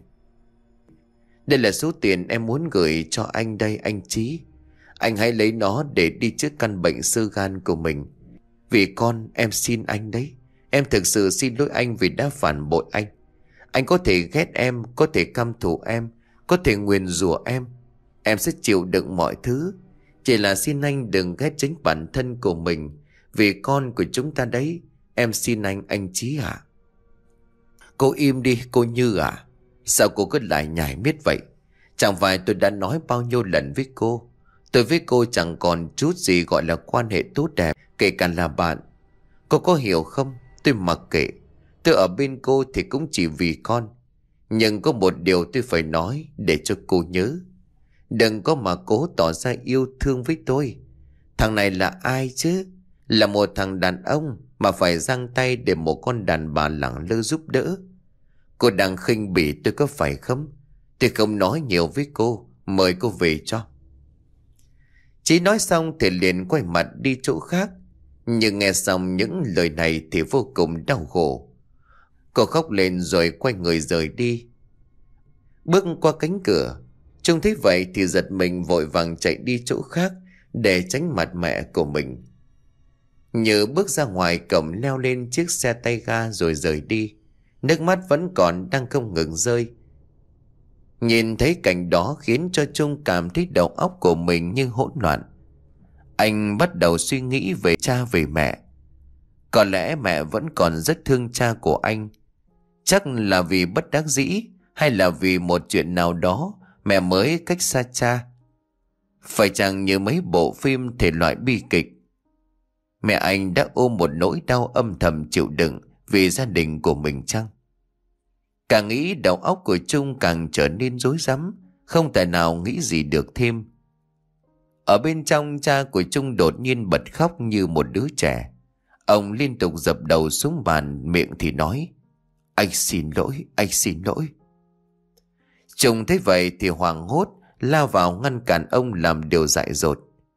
Đây là số tiền em muốn gửi cho anh đây anh Chí. Anh hãy lấy nó để đi chữa căn bệnh xơ gan của mình. Vì con em xin anh đấy. Em thực sự xin lỗi anh vì đã phản bội anh. Anh có thể ghét em, có thể căm thù em, có thể nguyền rủa em. Em sẽ chịu đựng mọi thứ. Chỉ là xin anh đừng ghét chính bản thân của mình, vì con của chúng ta đấy. Em xin anh, anh Chí ạ. Cô im đi cô Như à. Sao cô cứ lại nhảy miết vậy? Chẳng phải tôi đã nói bao nhiêu lần với cô, tôi với cô chẳng còn chút gì gọi là quan hệ tốt đẹp, kể cả là bạn. Cô có hiểu không? Tôi mặc kệ. Tôi ở bên cô thì cũng chỉ vì con. Nhưng có một điều tôi phải nói để cho cô nhớ. Đừng có mà cố tỏ ra yêu thương với tôi. Thằng này là ai chứ? Là một thằng đàn ông mà phải giang tay để một con đàn bà lẳng lơ giúp đỡ. Cô đang khinh bỉ tôi có phải không? Tôi không nói nhiều với cô. Mời cô về cho. Chí nói xong thì liền quay mặt đi chỗ khác. Nhưng nghe xong những lời này thì vô cùng đau khổ. Cô khóc lên rồi quay người rời đi. Bước qua cánh cửa, Trung thấy vậy thì giật mình vội vàng chạy đi chỗ khác để tránh mặt mẹ của mình. Như bước ra ngoài cổng, leo lên chiếc xe tay ga rồi rời đi. nước mắt vẫn còn đang không ngừng rơi. Nhìn thấy cảnh đó khiến cho Trung cảm thấy đầu óc của mình như hỗn loạn. Anh bắt đầu suy nghĩ về cha về mẹ. Có lẽ mẹ vẫn còn rất thương cha của anh. Chắc là vì bất đắc dĩ, hay là vì một chuyện nào đó mẹ mới cách xa cha. Phải chăng như mấy bộ phim thể loại bi kịch, mẹ anh đã ôm một nỗi đau âm thầm chịu đựng vì gia đình của mình chăng? Càng nghĩ đầu óc của Trung càng trở nên rối rắm, không thể nào nghĩ gì được thêm. Ở bên trong, cha của Trung đột nhiên bật khóc như một đứa trẻ. Ông liên tục dập đầu xuống bàn, miệng thì nói: "Anh xin lỗi, anh xin lỗi." Trung thấy vậy thì hoảng hốt lao vào ngăn cản ông làm điều dại dột.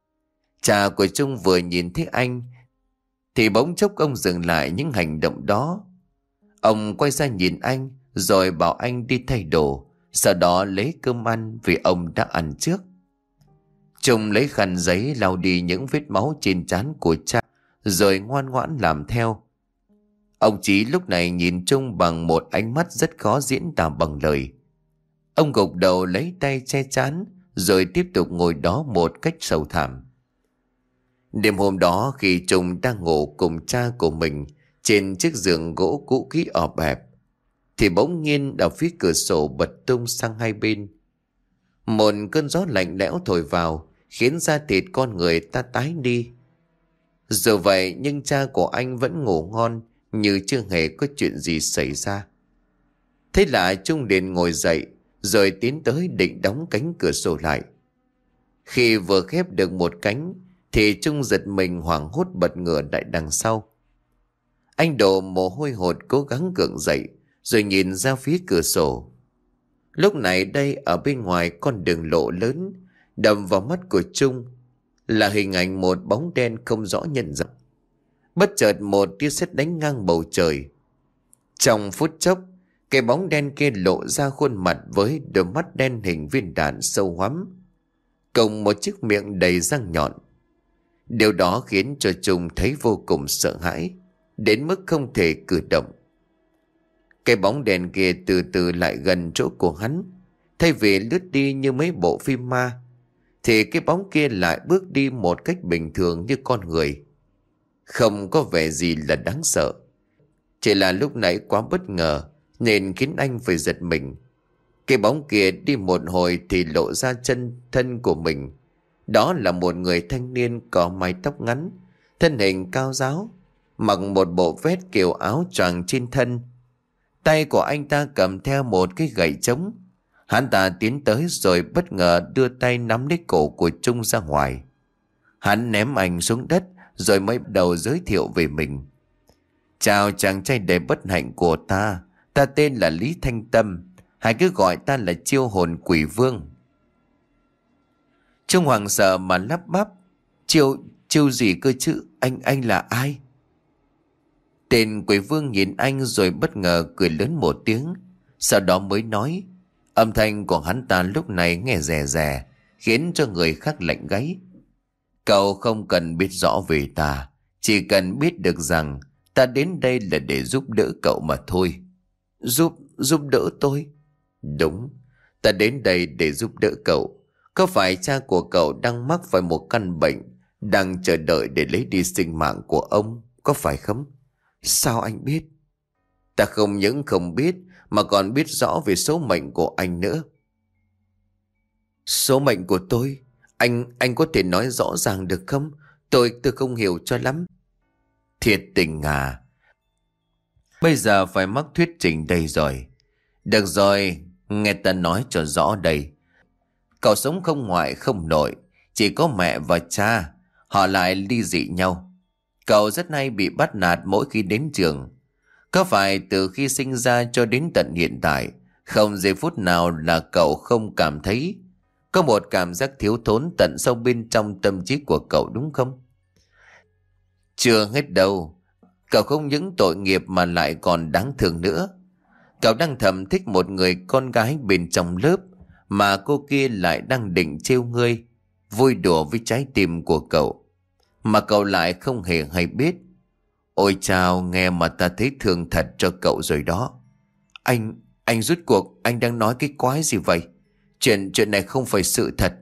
Cha của Trung vừa nhìn thấy anh thì bỗng chốc ông dừng lại những hành động đó. Ông quay ra nhìn anh rồi bảo anh đi thay đồ, sau đó lấy cơm ăn vì ông đã ăn trước. Trung lấy khăn giấy lau đi những vết máu trên trán của cha rồi ngoan ngoãn làm theo. Ông Chí lúc này nhìn Trung bằng một ánh mắt rất khó diễn tả bằng lời. Ông gục đầu lấy tay che trán rồi tiếp tục ngồi đó một cách sầu thảm. Đêm hôm đó, khi Trung đang ngủ cùng cha của mình trên chiếc giường gỗ cũ kỹ ọp ẹp, thì bỗng nhiên ở phía cửa sổ bật tung sang hai bên. Một cơn gió lạnh lẽo thổi vào khiến da thịt con người ta tái đi. Dù vậy nhưng cha của anh vẫn ngủ ngon như chưa hề có chuyện gì xảy ra. Thế là Trung liền ngồi dậy rồi tiến tới định đóng cánh cửa sổ lại. Khi vừa khép được một cánh thì Trung giật mình hoảng hốt bật ngửa lại đằng sau. Anh đổ mồ hôi hột cố gắng gượng dậy rồi nhìn ra phía cửa sổ. Lúc này đây ở bên ngoài con đường lộ lớn, đập vào mắt của Trung là hình ảnh một bóng đen không rõ nhận dạng. Bất chợt một tia sét đánh ngang bầu trời. Trong phút chốc, cái bóng đen kia lộ ra khuôn mặt với đôi mắt đen hình viên đạn sâu hoắm, cùng một chiếc miệng đầy răng nhọn. Điều đó khiến cho Trung thấy vô cùng sợ hãi, đến mức không thể cử động. Cái bóng đèn kia từ từ lại gần chỗ của hắn. Thay vì lướt đi như mấy bộ phim ma, thì cái bóng kia lại bước đi một cách bình thường như con người. Không có vẻ gì là đáng sợ. Chỉ là lúc nãy quá bất ngờ nên khiến anh phải giật mình. Cái bóng kia đi một hồi thì lộ ra chân thân của mình. Đó là một người thanh niên có mái tóc ngắn, thân hình cao ráo, mặc một bộ vest kiểu áo choàng trên thân. Tay của anh ta cầm theo một cái gậy trống. Hắn ta tiến tới rồi bất ngờ đưa tay nắm lấy cổ của Trung ra ngoài. Hắn ném anh xuống đất rồi mới bắt đầu giới thiệu về mình. "Chào chàng trai đầy bất hạnh của ta, ta tên là Lý Thanh Tâm, hãy cứ gọi ta là chiêu hồn quỷ vương." Trung hoảng sợ mà lắp bắp: Chiêu, chiêu gì cơ chứ, anh, anh là ai? Tên quỷ vương nhìn anh rồi bất ngờ cười lớn một tiếng, sau đó mới nói. Âm thanh của hắn ta lúc này nghe rè rè, khiến cho người khác lạnh gáy. "Cậu không cần biết rõ về ta, chỉ cần biết được rằng ta đến đây là để giúp đỡ cậu mà thôi." Giúp, giúp đỡ tôi? Đúng, ta đến đây để giúp đỡ cậu. Có phải cha của cậu đang mắc phải một căn bệnh, đang chờ đợi để lấy đi sinh mạng của ông, có phải không? Sao anh biết? Ta không những không biết mà còn biết rõ về số mệnh của anh nữa. Số mệnh của tôi? Anh, anh có thể nói rõ ràng được không? Tôi, tôi không hiểu cho lắm. Thiệt tình à? Bây giờ phải mắc thuyết trình đây rồi. Được rồi, nghe ta nói cho rõ đây. Cậu sống không ngoại không nội, chỉ có mẹ và cha, họ lại ly dị nhau. Cậu rất hay bị bắt nạt mỗi khi đến trường. Có phải từ khi sinh ra cho đến tận hiện tại, không giây phút nào là cậu không cảm thấy có một cảm giác thiếu thốn tận sâu bên trong tâm trí của cậu, đúng không? Chưa hết đâu. Cậu không những tội nghiệp mà lại còn đáng thương nữa. Cậu đang thầm thích một người con gái bên trong lớp, mà cô kia lại đang định trêu ngươi, vui đùa với trái tim của cậu, mà cậu lại không hề hay biết. Ôi chao, nghe mà ta thấy thương thật cho cậu rồi đó. Anh, anh rút cuộc, anh đang nói cái quái gì vậy? Chuyện, chuyện này không phải sự thật.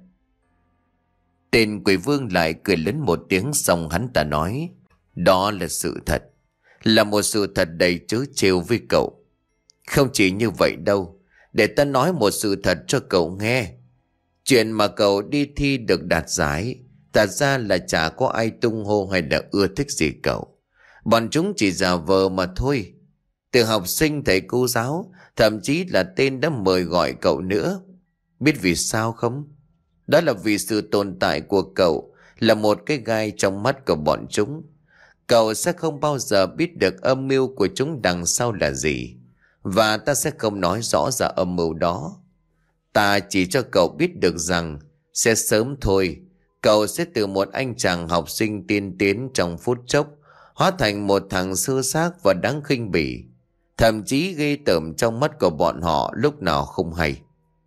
Tên quỷ vương lại cười lớn một tiếng, xong hắn ta nói, đó là sự thật. Là một sự thật đầy trớ trêu với cậu. Không chỉ như vậy đâu, để ta nói một sự thật cho cậu nghe. Chuyện mà cậu đi thi được đạt giải, thật ra là chả có ai tung hô hay là ưa thích gì cậu. Bọn chúng chỉ giả vờ mà thôi. Từ học sinh, thầy cô giáo, thậm chí là tên đã mời gọi cậu nữa. Biết vì sao không? Đó là vì sự tồn tại của cậu là một cái gai trong mắt của bọn chúng. Cậu sẽ không bao giờ biết được âm mưu của chúng đằng sau là gì. Và ta sẽ không nói rõ ra âm mưu đó. Ta chỉ cho cậu biết được rằng sẽ sớm thôi, cậu sẽ từ một anh chàng học sinh tiên tiến trong phút chốc hóa thành một thằng sơ xác và đáng khinh bỉ, thậm chí ghê tởm trong mắt của bọn họ lúc nào không hay.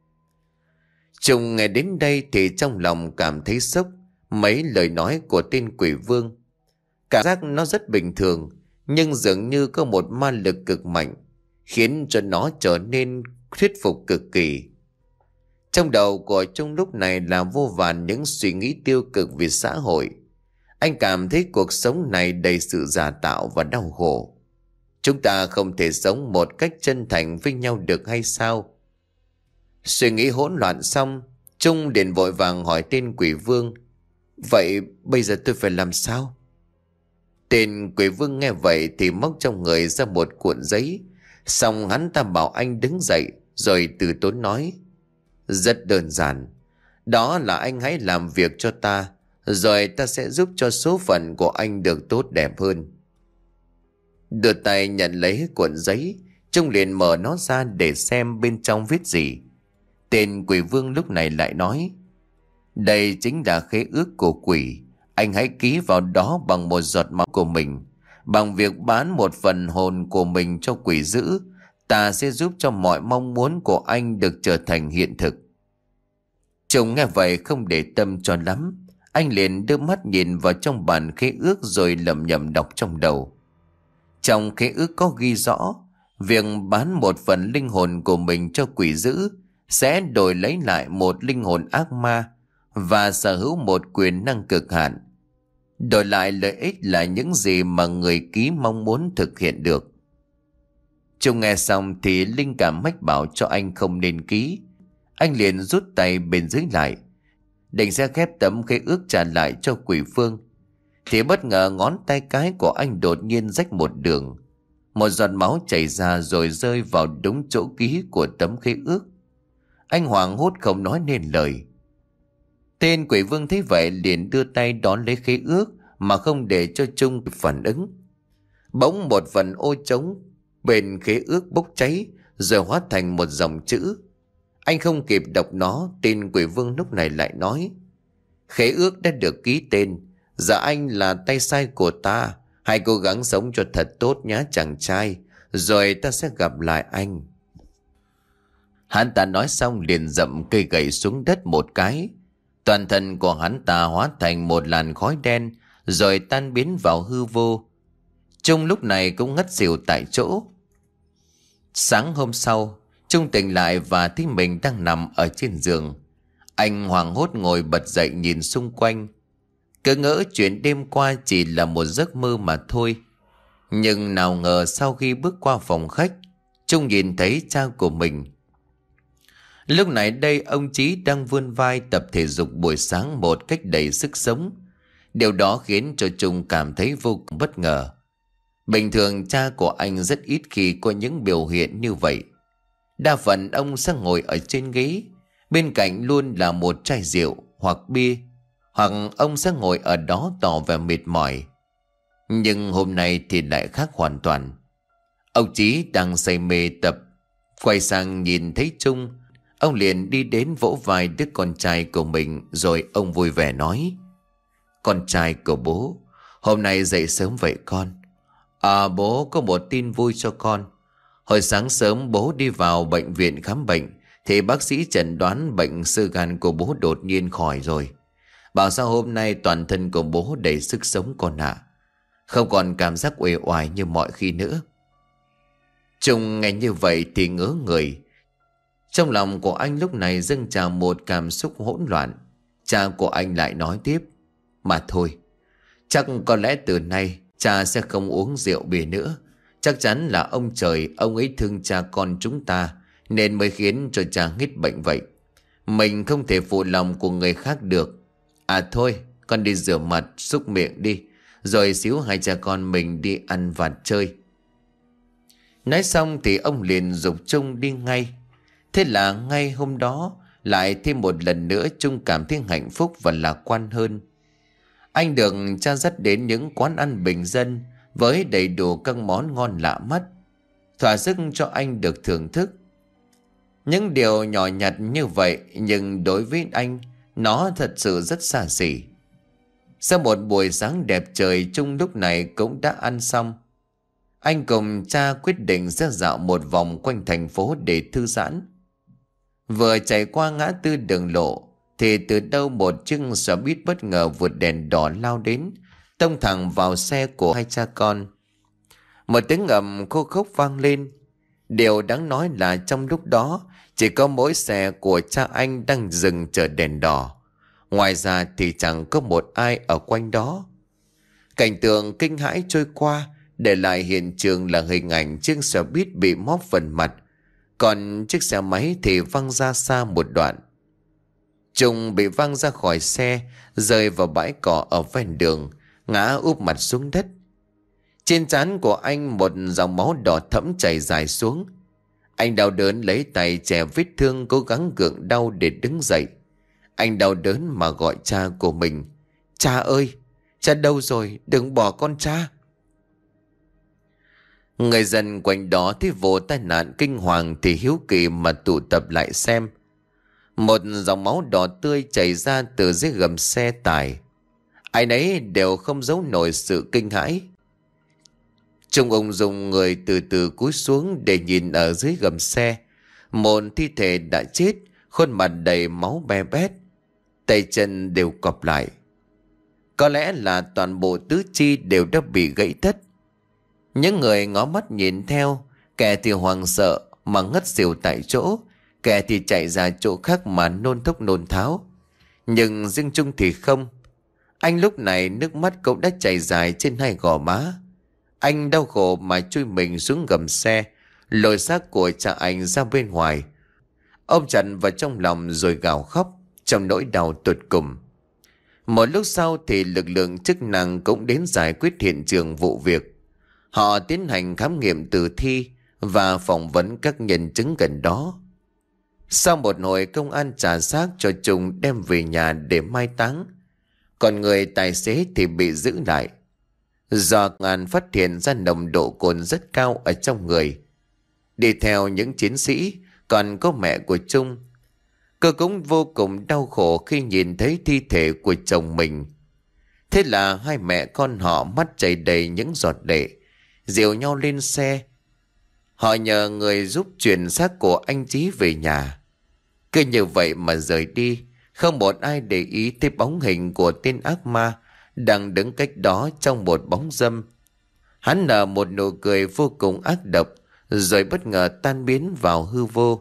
Trùng nghe đến đây thì trong lòng cảm thấy sốc mấy lời nói của tên quỷ vương. Cảm giác nó rất bình thường, nhưng dường như có một ma lực cực mạnh, khiến cho nó trở nên thuyết phục cực kỳ. Trong đầu của Trung lúc này là vô vàn những suy nghĩ tiêu cực về xã hội. Anh cảm thấy cuộc sống này đầy sự giả tạo và đau khổ. Chúng ta không thể sống một cách chân thành với nhau được hay sao? Suy nghĩ hỗn loạn xong, Trung liền vội vàng hỏi tên quỷ vương, vậy bây giờ tôi phải làm sao? Tên quỷ vương nghe vậy thì móc trong người ra một cuộn giấy, xong hắn ta bảo anh đứng dậy rồi từ tốn nói, rất đơn giản, đó là anh hãy làm việc cho ta, rồi ta sẽ giúp cho số phận của anh được tốt đẹp hơn. Đưa tay nhận lấy cuộn giấy, Trung liền mở nó ra để xem bên trong viết gì. Tên quỷ vương lúc này lại nói, đây chính là khế ước của quỷ, anh hãy ký vào đó bằng một giọt máu của mình. Bằng việc bán một phần hồn của mình cho quỷ dữ, ta sẽ giúp cho mọi mong muốn của anh được trở thành hiện thực. Chồng nghe vậy không để tâm cho lắm. Anh liền đưa mắt nhìn vào trong bản khế ước rồi lẩm nhẩm đọc trong đầu. Trong khế ước có ghi rõ, việc bán một phần linh hồn của mình cho quỷ dữ sẽ đổi lấy lại một linh hồn ác ma và sở hữu một quyền năng cực hạn. Đổi lại lợi ích là những gì mà người ký mong muốn thực hiện được. Trung nghe xong thì linh cảm mách bảo cho anh không nên ký. Anh liền rút tay bên dưới lại, định sẽ khép tấm khế ước trả lại cho quỷ phương, thì bất ngờ ngón tay cái của anh đột nhiên rách một đường. Một giọt máu chảy ra rồi rơi vào đúng chỗ ký của tấm khế ước. Anh hoảng hốt không nói nên lời. Tên quỷ vương thấy vậy liền đưa tay đón lấy khế ước mà không để cho Trung phản ứng. Bỗng một phần ô trống bên khế ước bốc cháy rồi hóa thành một dòng chữ. Anh không kịp đọc nó, tên quỷ vương lúc này lại nói, khế ước đã được ký tên, giờ anh là tay sai của ta, hãy cố gắng sống cho thật tốt nhá chàng trai, rồi ta sẽ gặp lại anh. Hắn ta nói xong liền dậm cây gậy xuống đất một cái. Toàn thân của hắn ta hóa thành một làn khói đen rồi tan biến vào hư vô. Trung lúc này cũng ngất xỉu tại chỗ. Sáng hôm sau, Trung tỉnh lại và thấy mình đang nằm ở trên giường. Anh hoảng hốt ngồi bật dậy nhìn xung quanh. Cứ ngỡ chuyện đêm qua chỉ là một giấc mơ mà thôi. Nhưng nào ngờ sau khi bước qua phòng khách, Trung nhìn thấy cha của mình. Lúc này đây ông Chí đang vươn vai tập thể dục buổi sáng một cách đầy sức sống. Điều đó khiến cho Trung cảm thấy vô cùng bất ngờ. Bình thường cha của anh rất ít khi có những biểu hiện như vậy. Đa phần ông sẽ ngồi ở trên ghế, bên cạnh luôn là một chai rượu hoặc bia, hoặc ông sẽ ngồi ở đó tỏ vẻ mệt mỏi. Nhưng hôm nay thì lại khác hoàn toàn. Ông Chí đang say mê tập, quay sang nhìn thấy Trung, ông liền đi đến vỗ vai đứa con trai của mình rồi ông vui vẻ nói, con trai của bố, hôm nay dậy sớm vậy con? À, bố có một tin vui cho con. Hồi sáng sớm bố đi vào bệnh viện khám bệnh thì bác sĩ chẩn đoán bệnh xơ gan của bố đột nhiên khỏi rồi. Bảo sao hôm nay toàn thân của bố đầy sức sống con ạ. Không còn cảm giác uể oải như mọi khi nữa. Trung nghe như vậy thì ngớ người. Trong lòng của anh lúc này dâng trào một cảm xúc hỗn loạn. Cha của anh lại nói tiếp: Mà thôi, chắc có lẽ từ nay cha sẽ không uống rượu bia nữa. Chắc chắn là ông trời, ông ấy thương cha con chúng ta nên mới khiến cho cha nghít bệnh vậy. Mình không thể phụ lòng của người khác được. À thôi, con đi rửa mặt, súc miệng đi, rồi xíu hai cha con mình đi ăn và chơi. Nói xong thì ông liền giục Trung đi ngay. Thế là ngay hôm đó lại thêm một lần nữa Trung cảm thấy hạnh phúc và lạc quan hơn. Anh được cha dắt đến những quán ăn bình dân với đầy đủ các món ngon lạ mắt, thỏa sức cho anh được thưởng thức. Những điều nhỏ nhặt như vậy nhưng đối với anh nó thật sự rất xa xỉ. Sau một buổi sáng đẹp trời, Trung lúc này cũng đã ăn xong. Anh cùng cha quyết định sẽ dạo một vòng quanh thành phố để thư giãn. Vừa chạy qua ngã tư đường lộ thì từ đâu một chiếc xe buýt bất ngờ vượt đèn đỏ lao đến, tông thẳng vào xe của hai cha con. Một tiếng ầm khô khốc vang lên. Điều đáng nói là trong lúc đó chỉ có mỗi xe của cha anh đang dừng chờ đèn đỏ. Ngoài ra thì chẳng có một ai ở quanh đó. Cảnh tượng kinh hãi trôi qua, để lại hiện trường là hình ảnh chiếc xe buýt bị móp phần mặt, còn chiếc xe máy thì văng ra xa một đoạn. Trung bị văng ra khỏi xe, rơi vào bãi cỏ ở ven đường, ngã úp mặt xuống đất. Trên trán của anh một dòng máu đỏ thẫm chảy dài xuống. Anh đau đớn lấy tay che vết thương, cố gắng gượng đau để đứng dậy. Anh đau đớn mà gọi cha của mình: Cha ơi, cha đâu rồi, đừng bỏ con cha. Người dân quanh đó thấy vụ tai nạn kinh hoàng thì hiếu kỳ mà tụ tập lại xem. Một dòng máu đỏ tươi chảy ra từ dưới gầm xe tải. Ai nấy đều không giấu nổi sự kinh hãi. Trung ung dung người từ từ cúi xuống để nhìn ở dưới gầm xe. Một thi thể đã chết, khuôn mặt đầy máu be bét, tay chân đều cọp lại. Có lẽ là toàn bộ tứ chi đều đã bị gãy thất. Những người ngó mắt nhìn theo, kẻ thì hoảng sợ mà ngất xỉu tại chỗ, kẻ thì chạy ra chỗ khác mà nôn thốc nôn tháo. Nhưng riêng Trung thì không. Anh lúc này nước mắt cũng đã chảy dài trên hai gò má. Anh đau khổ mà chui mình xuống gầm xe, lôi xác của cha anh ra bên ngoài, ôm chặt vào trong lòng rồi gào khóc trong nỗi đau tột cùng. Một lúc sau thì lực lượng chức năng cũng đến giải quyết hiện trường vụ việc. Họ tiến hành khám nghiệm tử thi và phỏng vấn các nhân chứng gần đó. Sau một hồi, công an trả xác cho Trung đem về nhà để mai táng. Còn người tài xế thì bị giữ lại do công an phát hiện ra nồng độ cồn rất cao ở trong người. Đi theo những chiến sĩ còn có mẹ của Trung. Cô cũng vô cùng đau khổ khi nhìn thấy thi thể của chồng mình. Thế là hai mẹ con họ mắt chảy đầy những giọt lệ, dìu nhau lên xe. Họ nhờ người giúp chuyển xác của anh Chí về nhà. Cứ như vậy mà rời đi, không một ai để ý tới bóng hình của tên ác ma đang đứng cách đó trong một bóng râm. Hắn nở một nụ cười vô cùng ác độc, rồi bất ngờ tan biến vào hư vô.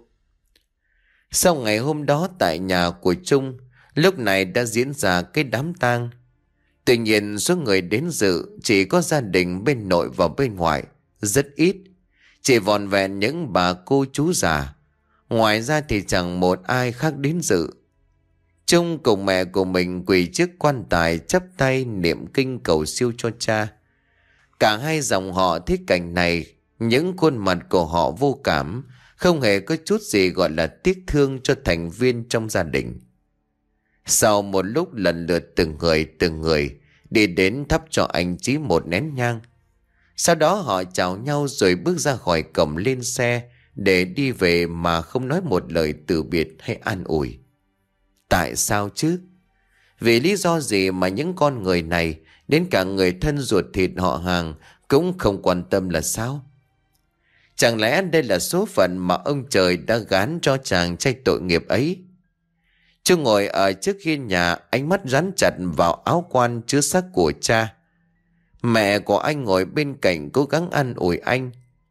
Sau ngày hôm đó tại nhà của Trung, lúc này đã diễn ra cái đám tang. Tuy nhiên số người đến dự chỉ có gia đình bên nội và bên ngoại, rất ít. Chỉ vòn vẹn những bà cô chú già. Ngoài ra thì chẳng một ai khác đến dự. Trung cùng mẹ của mình quỳ trước quan tài chắp tay niệm kinh cầu siêu cho cha. Cả hai dòng họ thấy cảnh này, những khuôn mặt của họ vô cảm, không hề có chút gì gọi là tiếc thương cho thành viên trong gia đình. Sau một lúc lần lượt từng người từng người đi đến thắp cho anh Chí một nén nhang. Sau đó họ chào nhau rồi bước ra khỏi cổng lên xe để đi về mà không nói một lời từ biệt hay an ủi. Tại sao chứ? Vì lý do gì mà những con người này, đến cả người thân ruột thịt họ hàng cũng không quan tâm là sao? Chẳng lẽ đây là số phận mà ông trời đã gán cho chàng trai tội nghiệp ấy? Trung ngồi ở trước hiên nhà, ánh mắt dán chặt vào áo quan chứa xác của cha. Mẹ của anh ngồi bên cạnh cố gắng an ủi anh.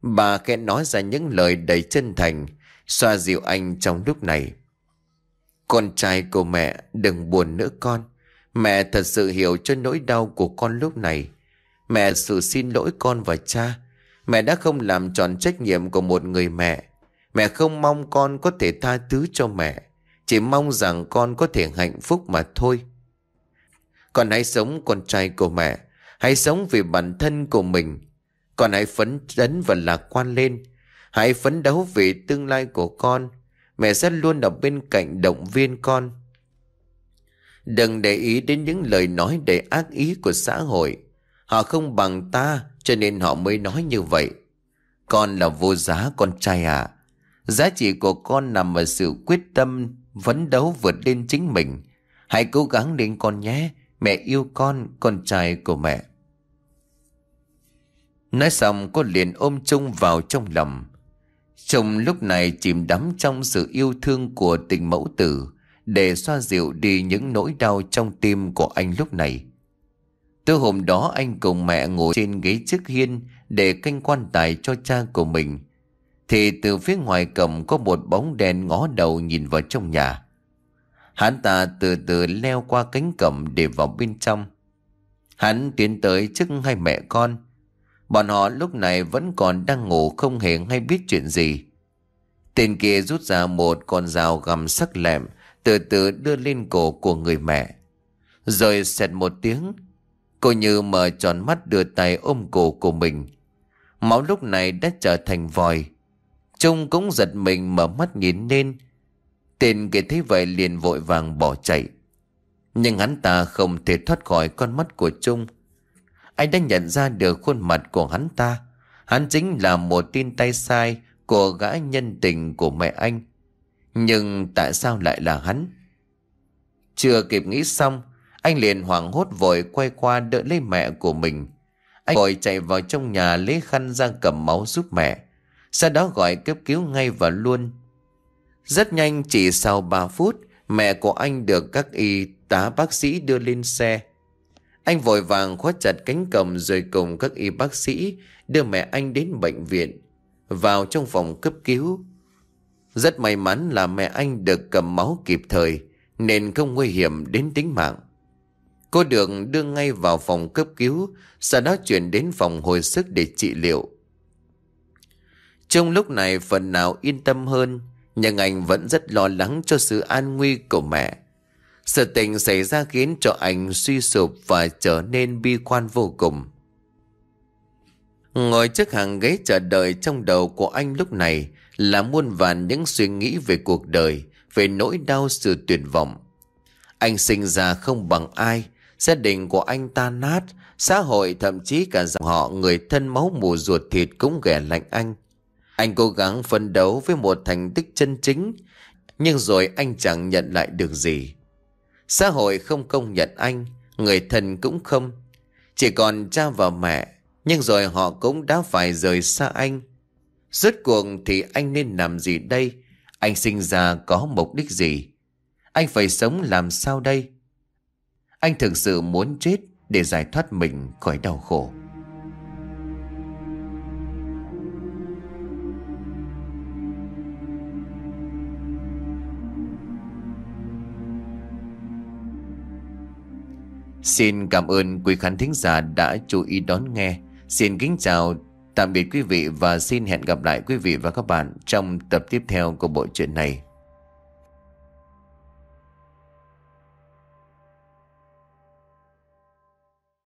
Bà khẽ nói ra những lời đầy chân thành, xoa dịu anh trong lúc này. Con trai của mẹ, đừng buồn nữa con. Mẹ thật sự hiểu cho nỗi đau của con lúc này. Mẹ sự xin lỗi con và cha. Mẹ đã không làm tròn trách nhiệm của một người mẹ. Mẹ không mong con có thể tha thứ cho mẹ, chỉ mong rằng con có thể hạnh phúc mà thôi. Con hãy sống, con trai của mẹ. Hãy sống vì bản thân của mình. Con hãy phấn chấn và lạc quan lên. Hãy phấn đấu vì tương lai của con. Mẹ sẽ luôn ở bên cạnh động viên con. Đừng để ý đến những lời nói đầy ác ý của xã hội. Họ không bằng ta, cho nên họ mới nói như vậy. Con là vô giá, con trai ạ. Giá trị của con nằm ở sự quyết tâm phấn đấu vượt lên chính mình. Hãy cố gắng lên con nhé. Mẹ yêu con, con trai của mẹ. Nói xong cô liền ôm Trung vào trong lòng. Trung lúc này chìm đắm trong sự yêu thương của tình mẫu tử, để xoa dịu đi những nỗi đau trong tim của anh lúc này. Từ hôm đó anh cùng mẹ ngồi trên ghế trước hiên để canh quan tài cho cha của mình, thì từ phía ngoài cổng có một bóng đen ngó đầu nhìn vào trong nhà. Hắn ta từ từ leo qua cánh cổng để vào bên trong. Hắn tiến tới trước hai mẹ con. Bọn họ lúc này vẫn còn đang ngủ, không hề hay biết chuyện gì. Tên kia rút ra một con dao găm sắc lẹm, từ từ đưa lên cổ của người mẹ. Rồi xẹt một tiếng, cô Như mở tròn mắt đưa tay ôm cổ của mình. Máu lúc này đã trở thành vòi. Trung cũng giật mình mở mắt nhìn lên. Tên kia thấy vậy liền vội vàng bỏ chạy. Nhưng hắn ta không thể thoát khỏi con mắt của Trung. Anh đã nhận ra được khuôn mặt của hắn ta. Hắn chính là một tin tay sai của gã nhân tình của mẹ anh. Nhưng tại sao lại là hắn? Chưa kịp nghĩ xong, anh liền hoảng hốt vội quay qua đỡ lấy mẹ của mình. Anh vội chạy vào trong nhà lấy khăn ra cầm máu giúp mẹ, sau đó gọi cấp cứu ngay và luôn. Rất nhanh, chỉ sau ba phút, mẹ của anh được các y tá bác sĩ đưa lên xe. Anh vội vàng khóa chặt cánh cổng rồi cùng các y bác sĩ đưa mẹ anh đến bệnh viện, vào trong phòng cấp cứu. Rất may mắn là mẹ anh được cầm máu kịp thời nên không nguy hiểm đến tính mạng. Cô được đưa ngay vào phòng cấp cứu, sau đó chuyển đến phòng hồi sức để trị liệu. Trong lúc này phần nào yên tâm hơn, nhưng anh vẫn rất lo lắng cho sự an nguy của mẹ. Sự tình xảy ra khiến cho anh suy sụp và trở nên bi quan vô cùng. Ngồi trước hàng ghế chờ đợi, trong đầu của anh lúc này là muôn vàn những suy nghĩ về cuộc đời, về nỗi đau, sự tuyệt vọng. Anh sinh ra không bằng ai, gia đình của anh tan nát, xã hội thậm chí cả dòng họ người thân máu mủ ruột thịt cũng ghẻ lạnh anh. Anh cố gắng phấn đấu với một thành tích chân chính, nhưng rồi anh chẳng nhận lại được gì. Xã hội không công nhận anh, người thân cũng không. Chỉ còn cha và mẹ, nhưng rồi họ cũng đã phải rời xa anh. Rốt cuộc thì anh nên làm gì đây? Anh sinh ra có mục đích gì? Anh phải sống làm sao đây? Anh thực sự muốn chết để giải thoát mình khỏi đau khổ. Xin cảm ơn quý khán thính giả đã chú ý đón nghe. Xin kính chào, tạm biệt quý vị và xin hẹn gặp lại quý vị và các bạn trong tập tiếp theo của bộ truyện này.